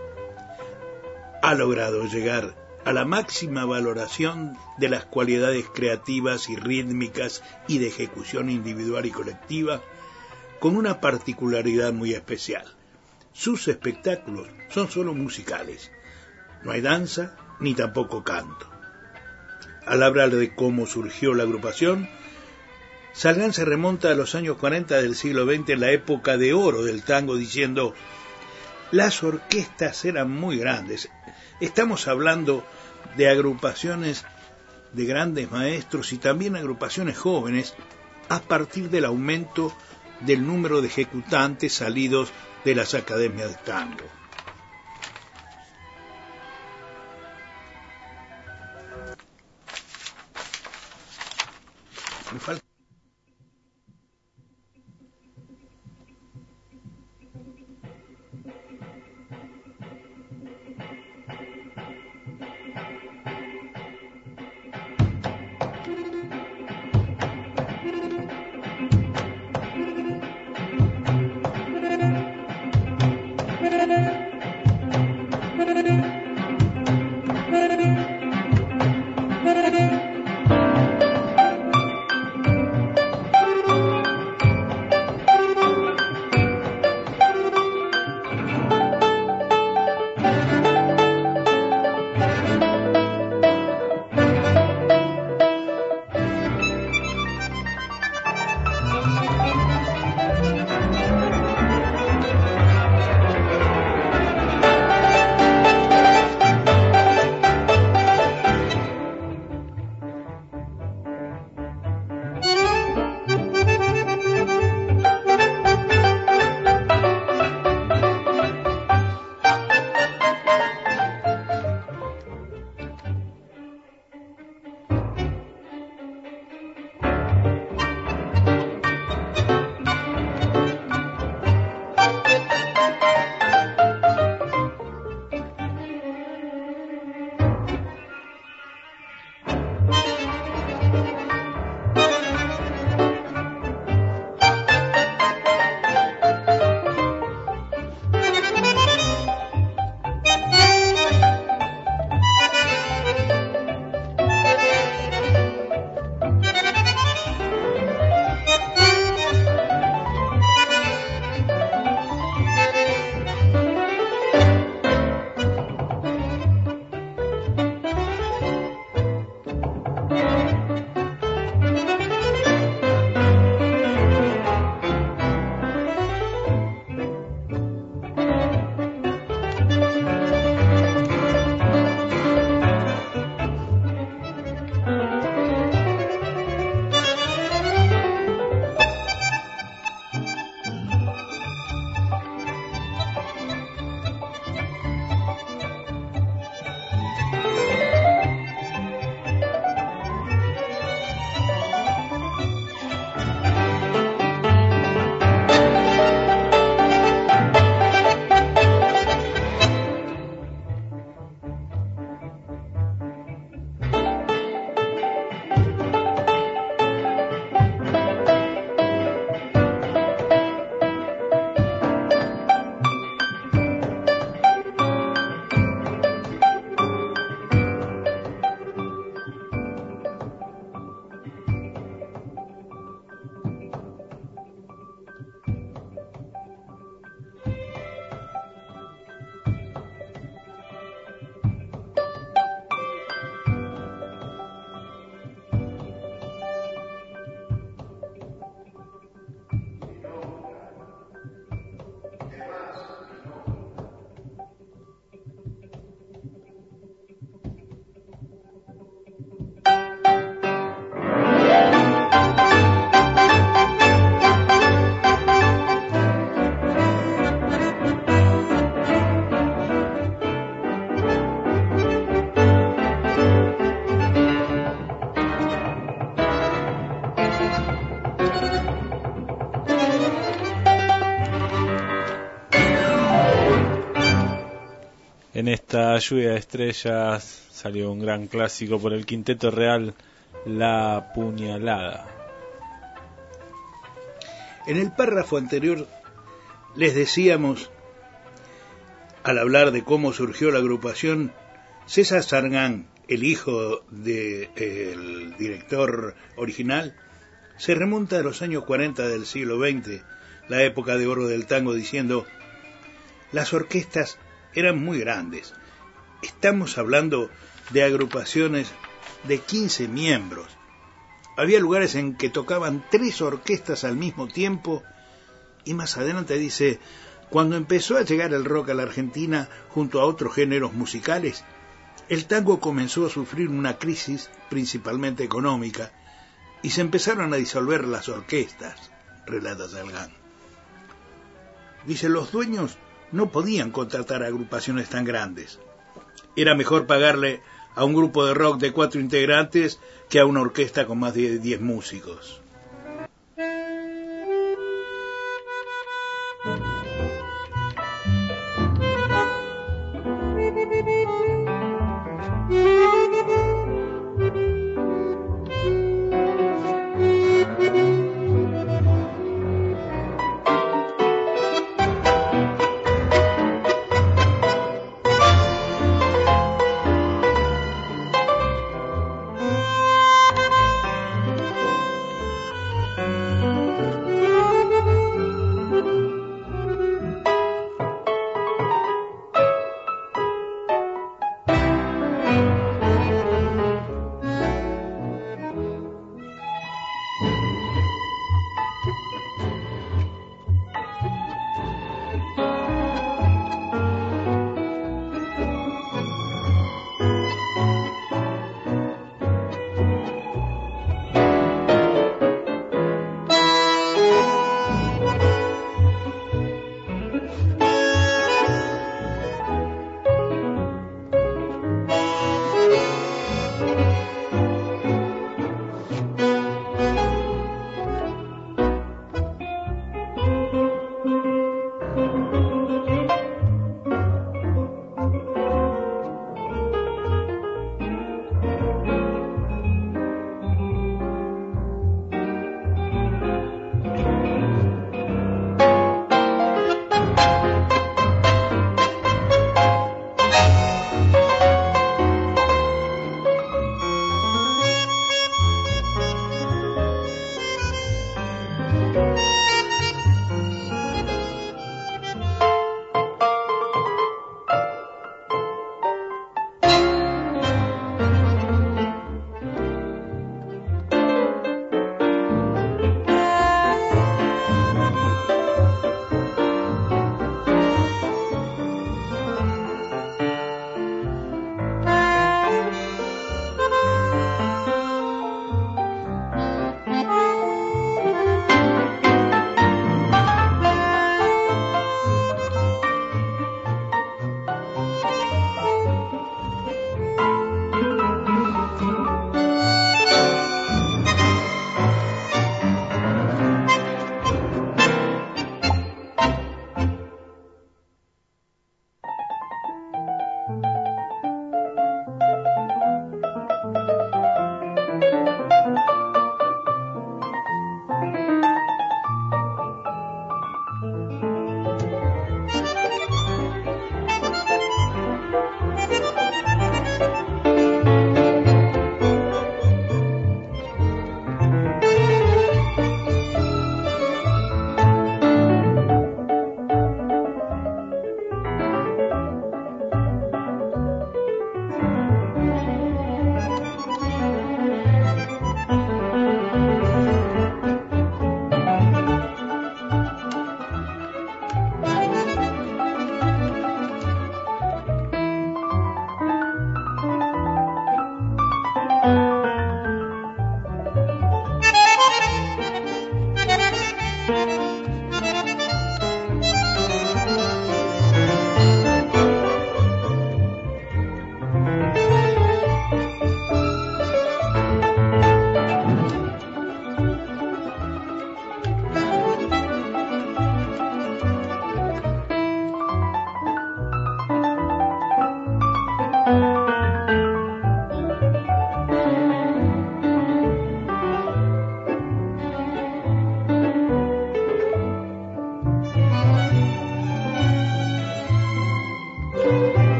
ha logrado llegar a la máxima valoración de las cualidades creativas y rítmicas y de ejecución individual y colectiva, con una particularidad muy especial. Sus espectáculos son solo musicales, no hay danza ni tampoco canto. Al hablar de cómo surgió la agrupación, Salgán se remonta a los años cuarenta del siglo veinte, en la época de oro del tango, diciendo: las orquestas eran muy grandes. Estamos hablando de agrupaciones de grandes maestros y también agrupaciones jóvenes, a partir del aumento del número de ejecutantes salidos de las academias de tango. Me falta En esta lluvia de estrellas salió un gran clásico por el Quinteto Real, La Puñalada. En el párrafo anterior les decíamos, al hablar de cómo surgió la agrupación, César Sargán, el hijo del director original, se remonta a los años cuarenta del siglo veinte, la época de oro del tango, diciendo: las orquestas eran muy grandes. Estamos hablando de agrupaciones de quince miembros. Había lugares en que tocaban tres orquestas al mismo tiempo, y más adelante dice: cuando empezó a llegar el rock a la Argentina junto a otros géneros musicales, el tango comenzó a sufrir una crisis principalmente económica y se empezaron a disolver las orquestas, relata Sargán. Dice: los dueños no podían contratar agrupaciones tan grandes. Era mejor pagarle a un grupo de rock de cuatro integrantes que a una orquesta con más de diez músicos.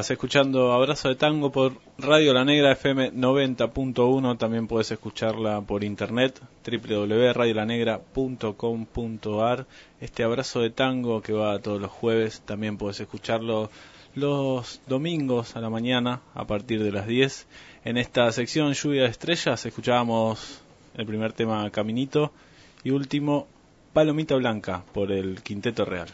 Estás escuchando Abrazo de Tango por Radio La Negra F M noventa punto uno. También puedes escucharla por internet, doble u doble u doble u punto radio la negra punto com punto a r. Este Abrazo de Tango que va todos los jueves, también puedes escucharlo los domingos a la mañana a partir de las diez. En esta sección Lluvia de Estrellas escuchábamos el primer tema Caminito y último Palomita Blanca por el Quinteto Real.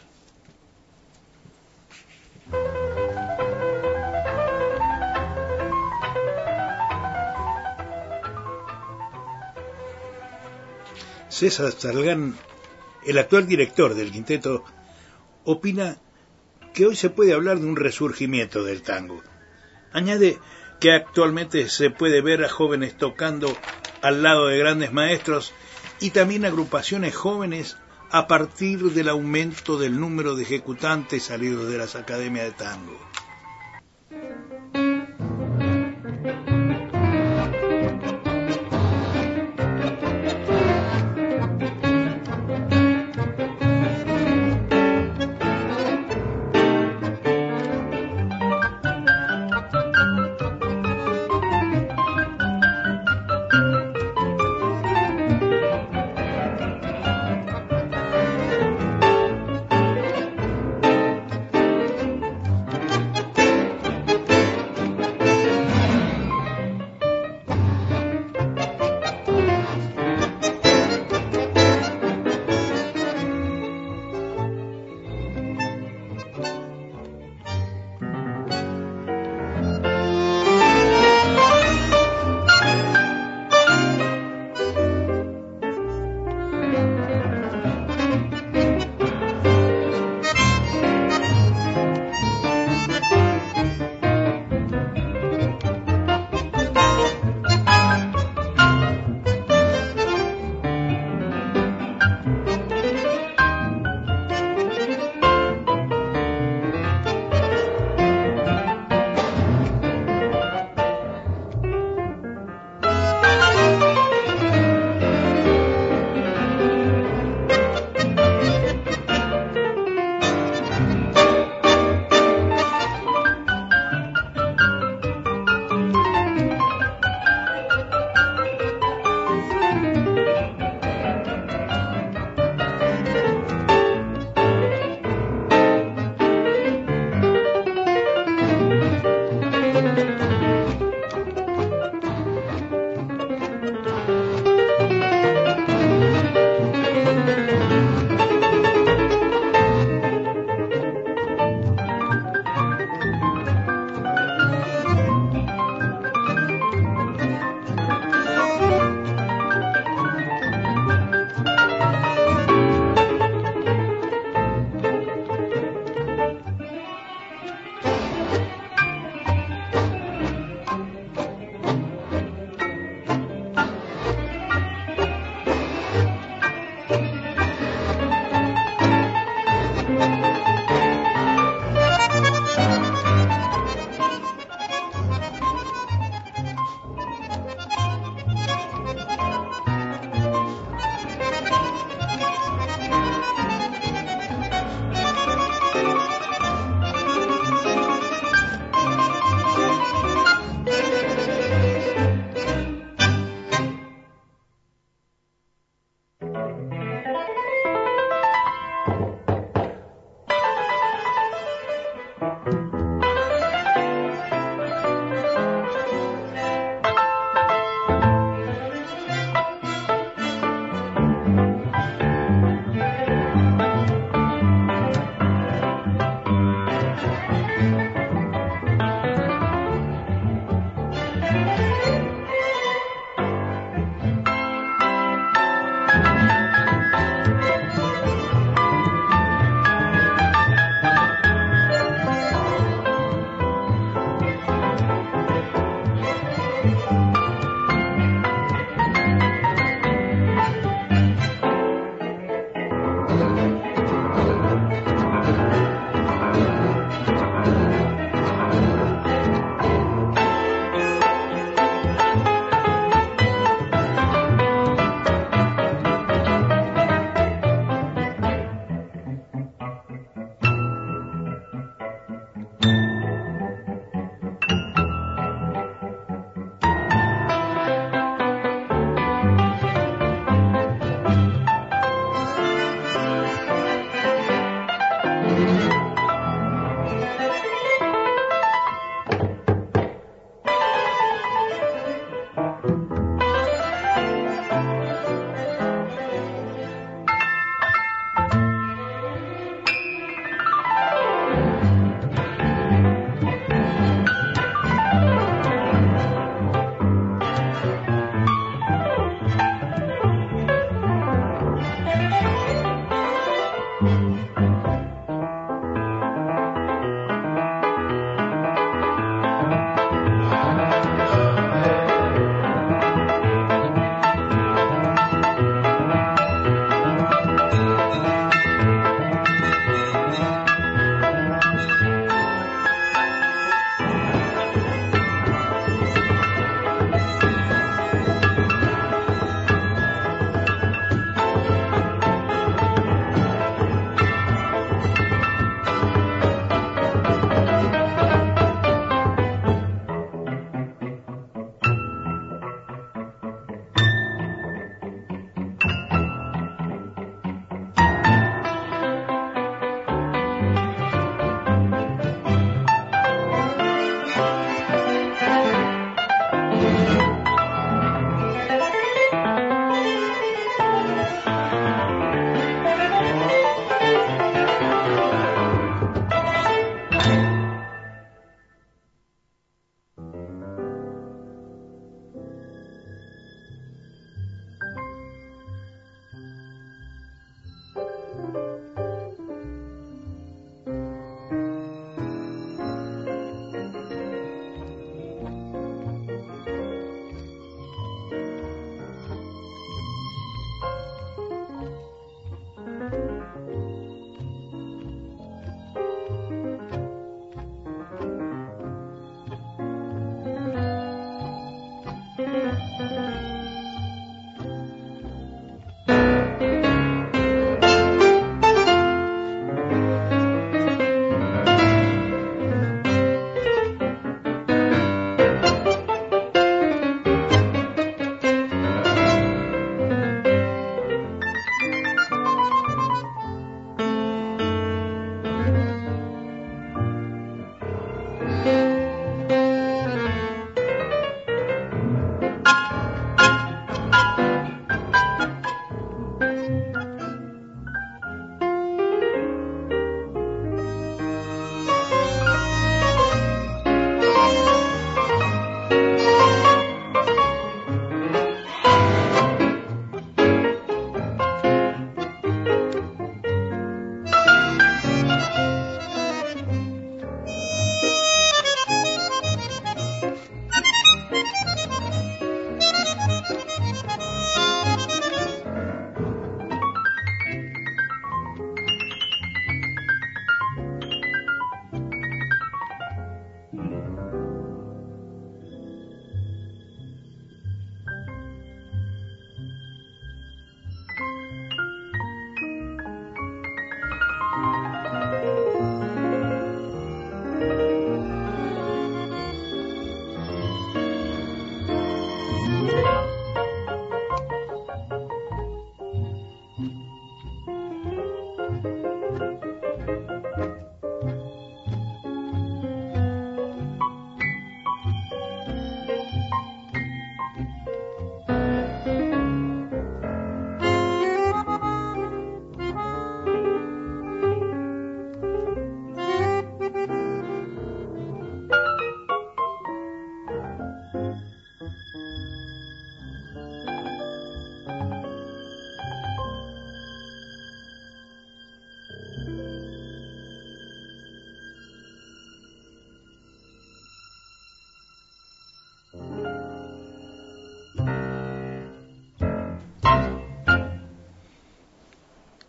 César Sargán, el actual director del quinteto, opina que hoy se puede hablar de un resurgimiento del tango. Añade que actualmente se puede ver a jóvenes tocando al lado de grandes maestros y también agrupaciones jóvenes a partir del aumento del número de ejecutantes salidos de las academias de tango.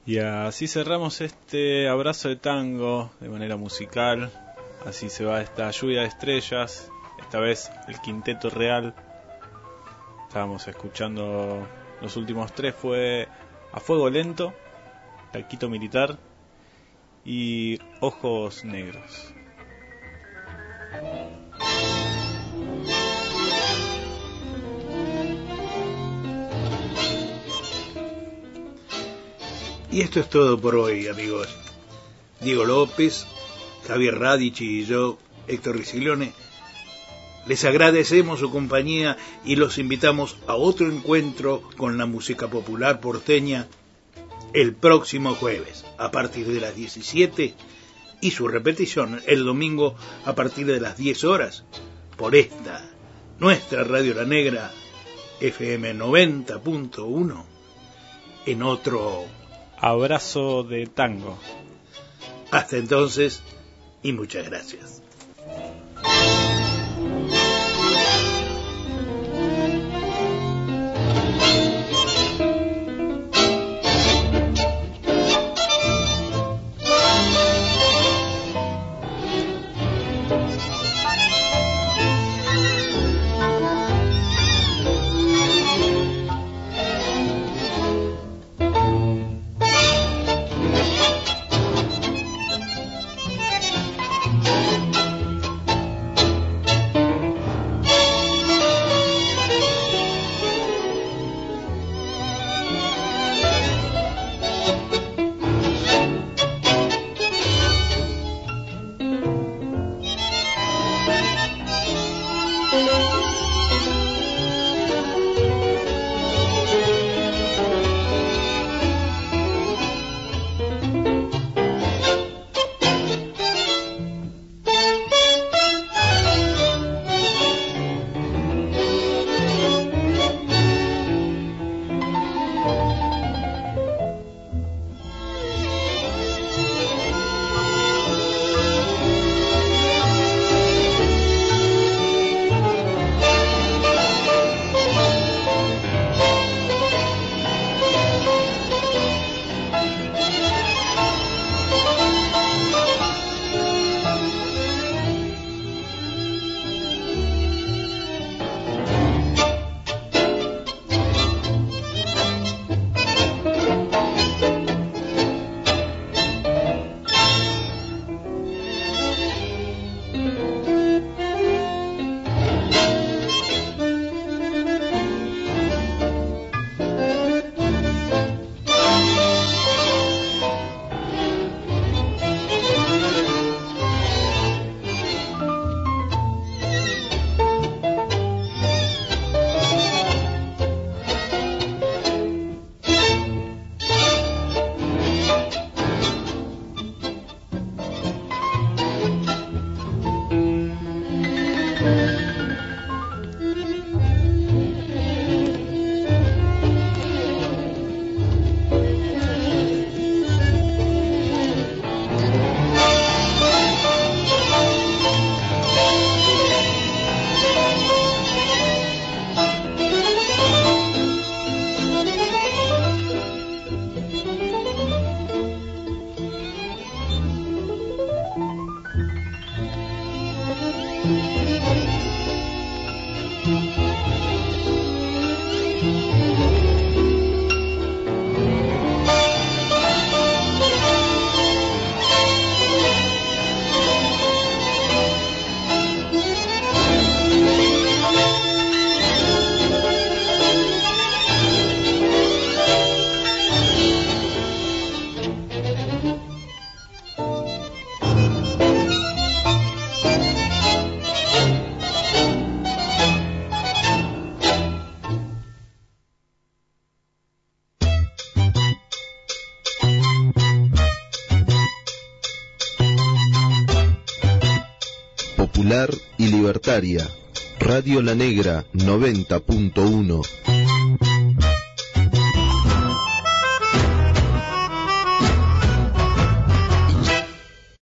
Y así cerramos este abrazo de tango de manera musical. Así se va esta lluvia de estrellas. Esta vez el Quinteto Real. Estábamos escuchando los últimos tres. Fue A Fuego Lento, Taquito Militar y Ojos Negros. Y esto es todo por hoy, amigos. Diego López, Javier Radici y yo, Héctor Riciglione, les agradecemos su compañía y los invitamos a otro encuentro con la música popular porteña el próximo jueves a partir de las diecisiete y su repetición el domingo a partir de las diez horas por esta, nuestra Radio La Negra, F M noventa punto uno, en otro abrazo de tango. Hasta entonces y muchas gracias. Y libertaria, Radio La Negra noventa punto uno.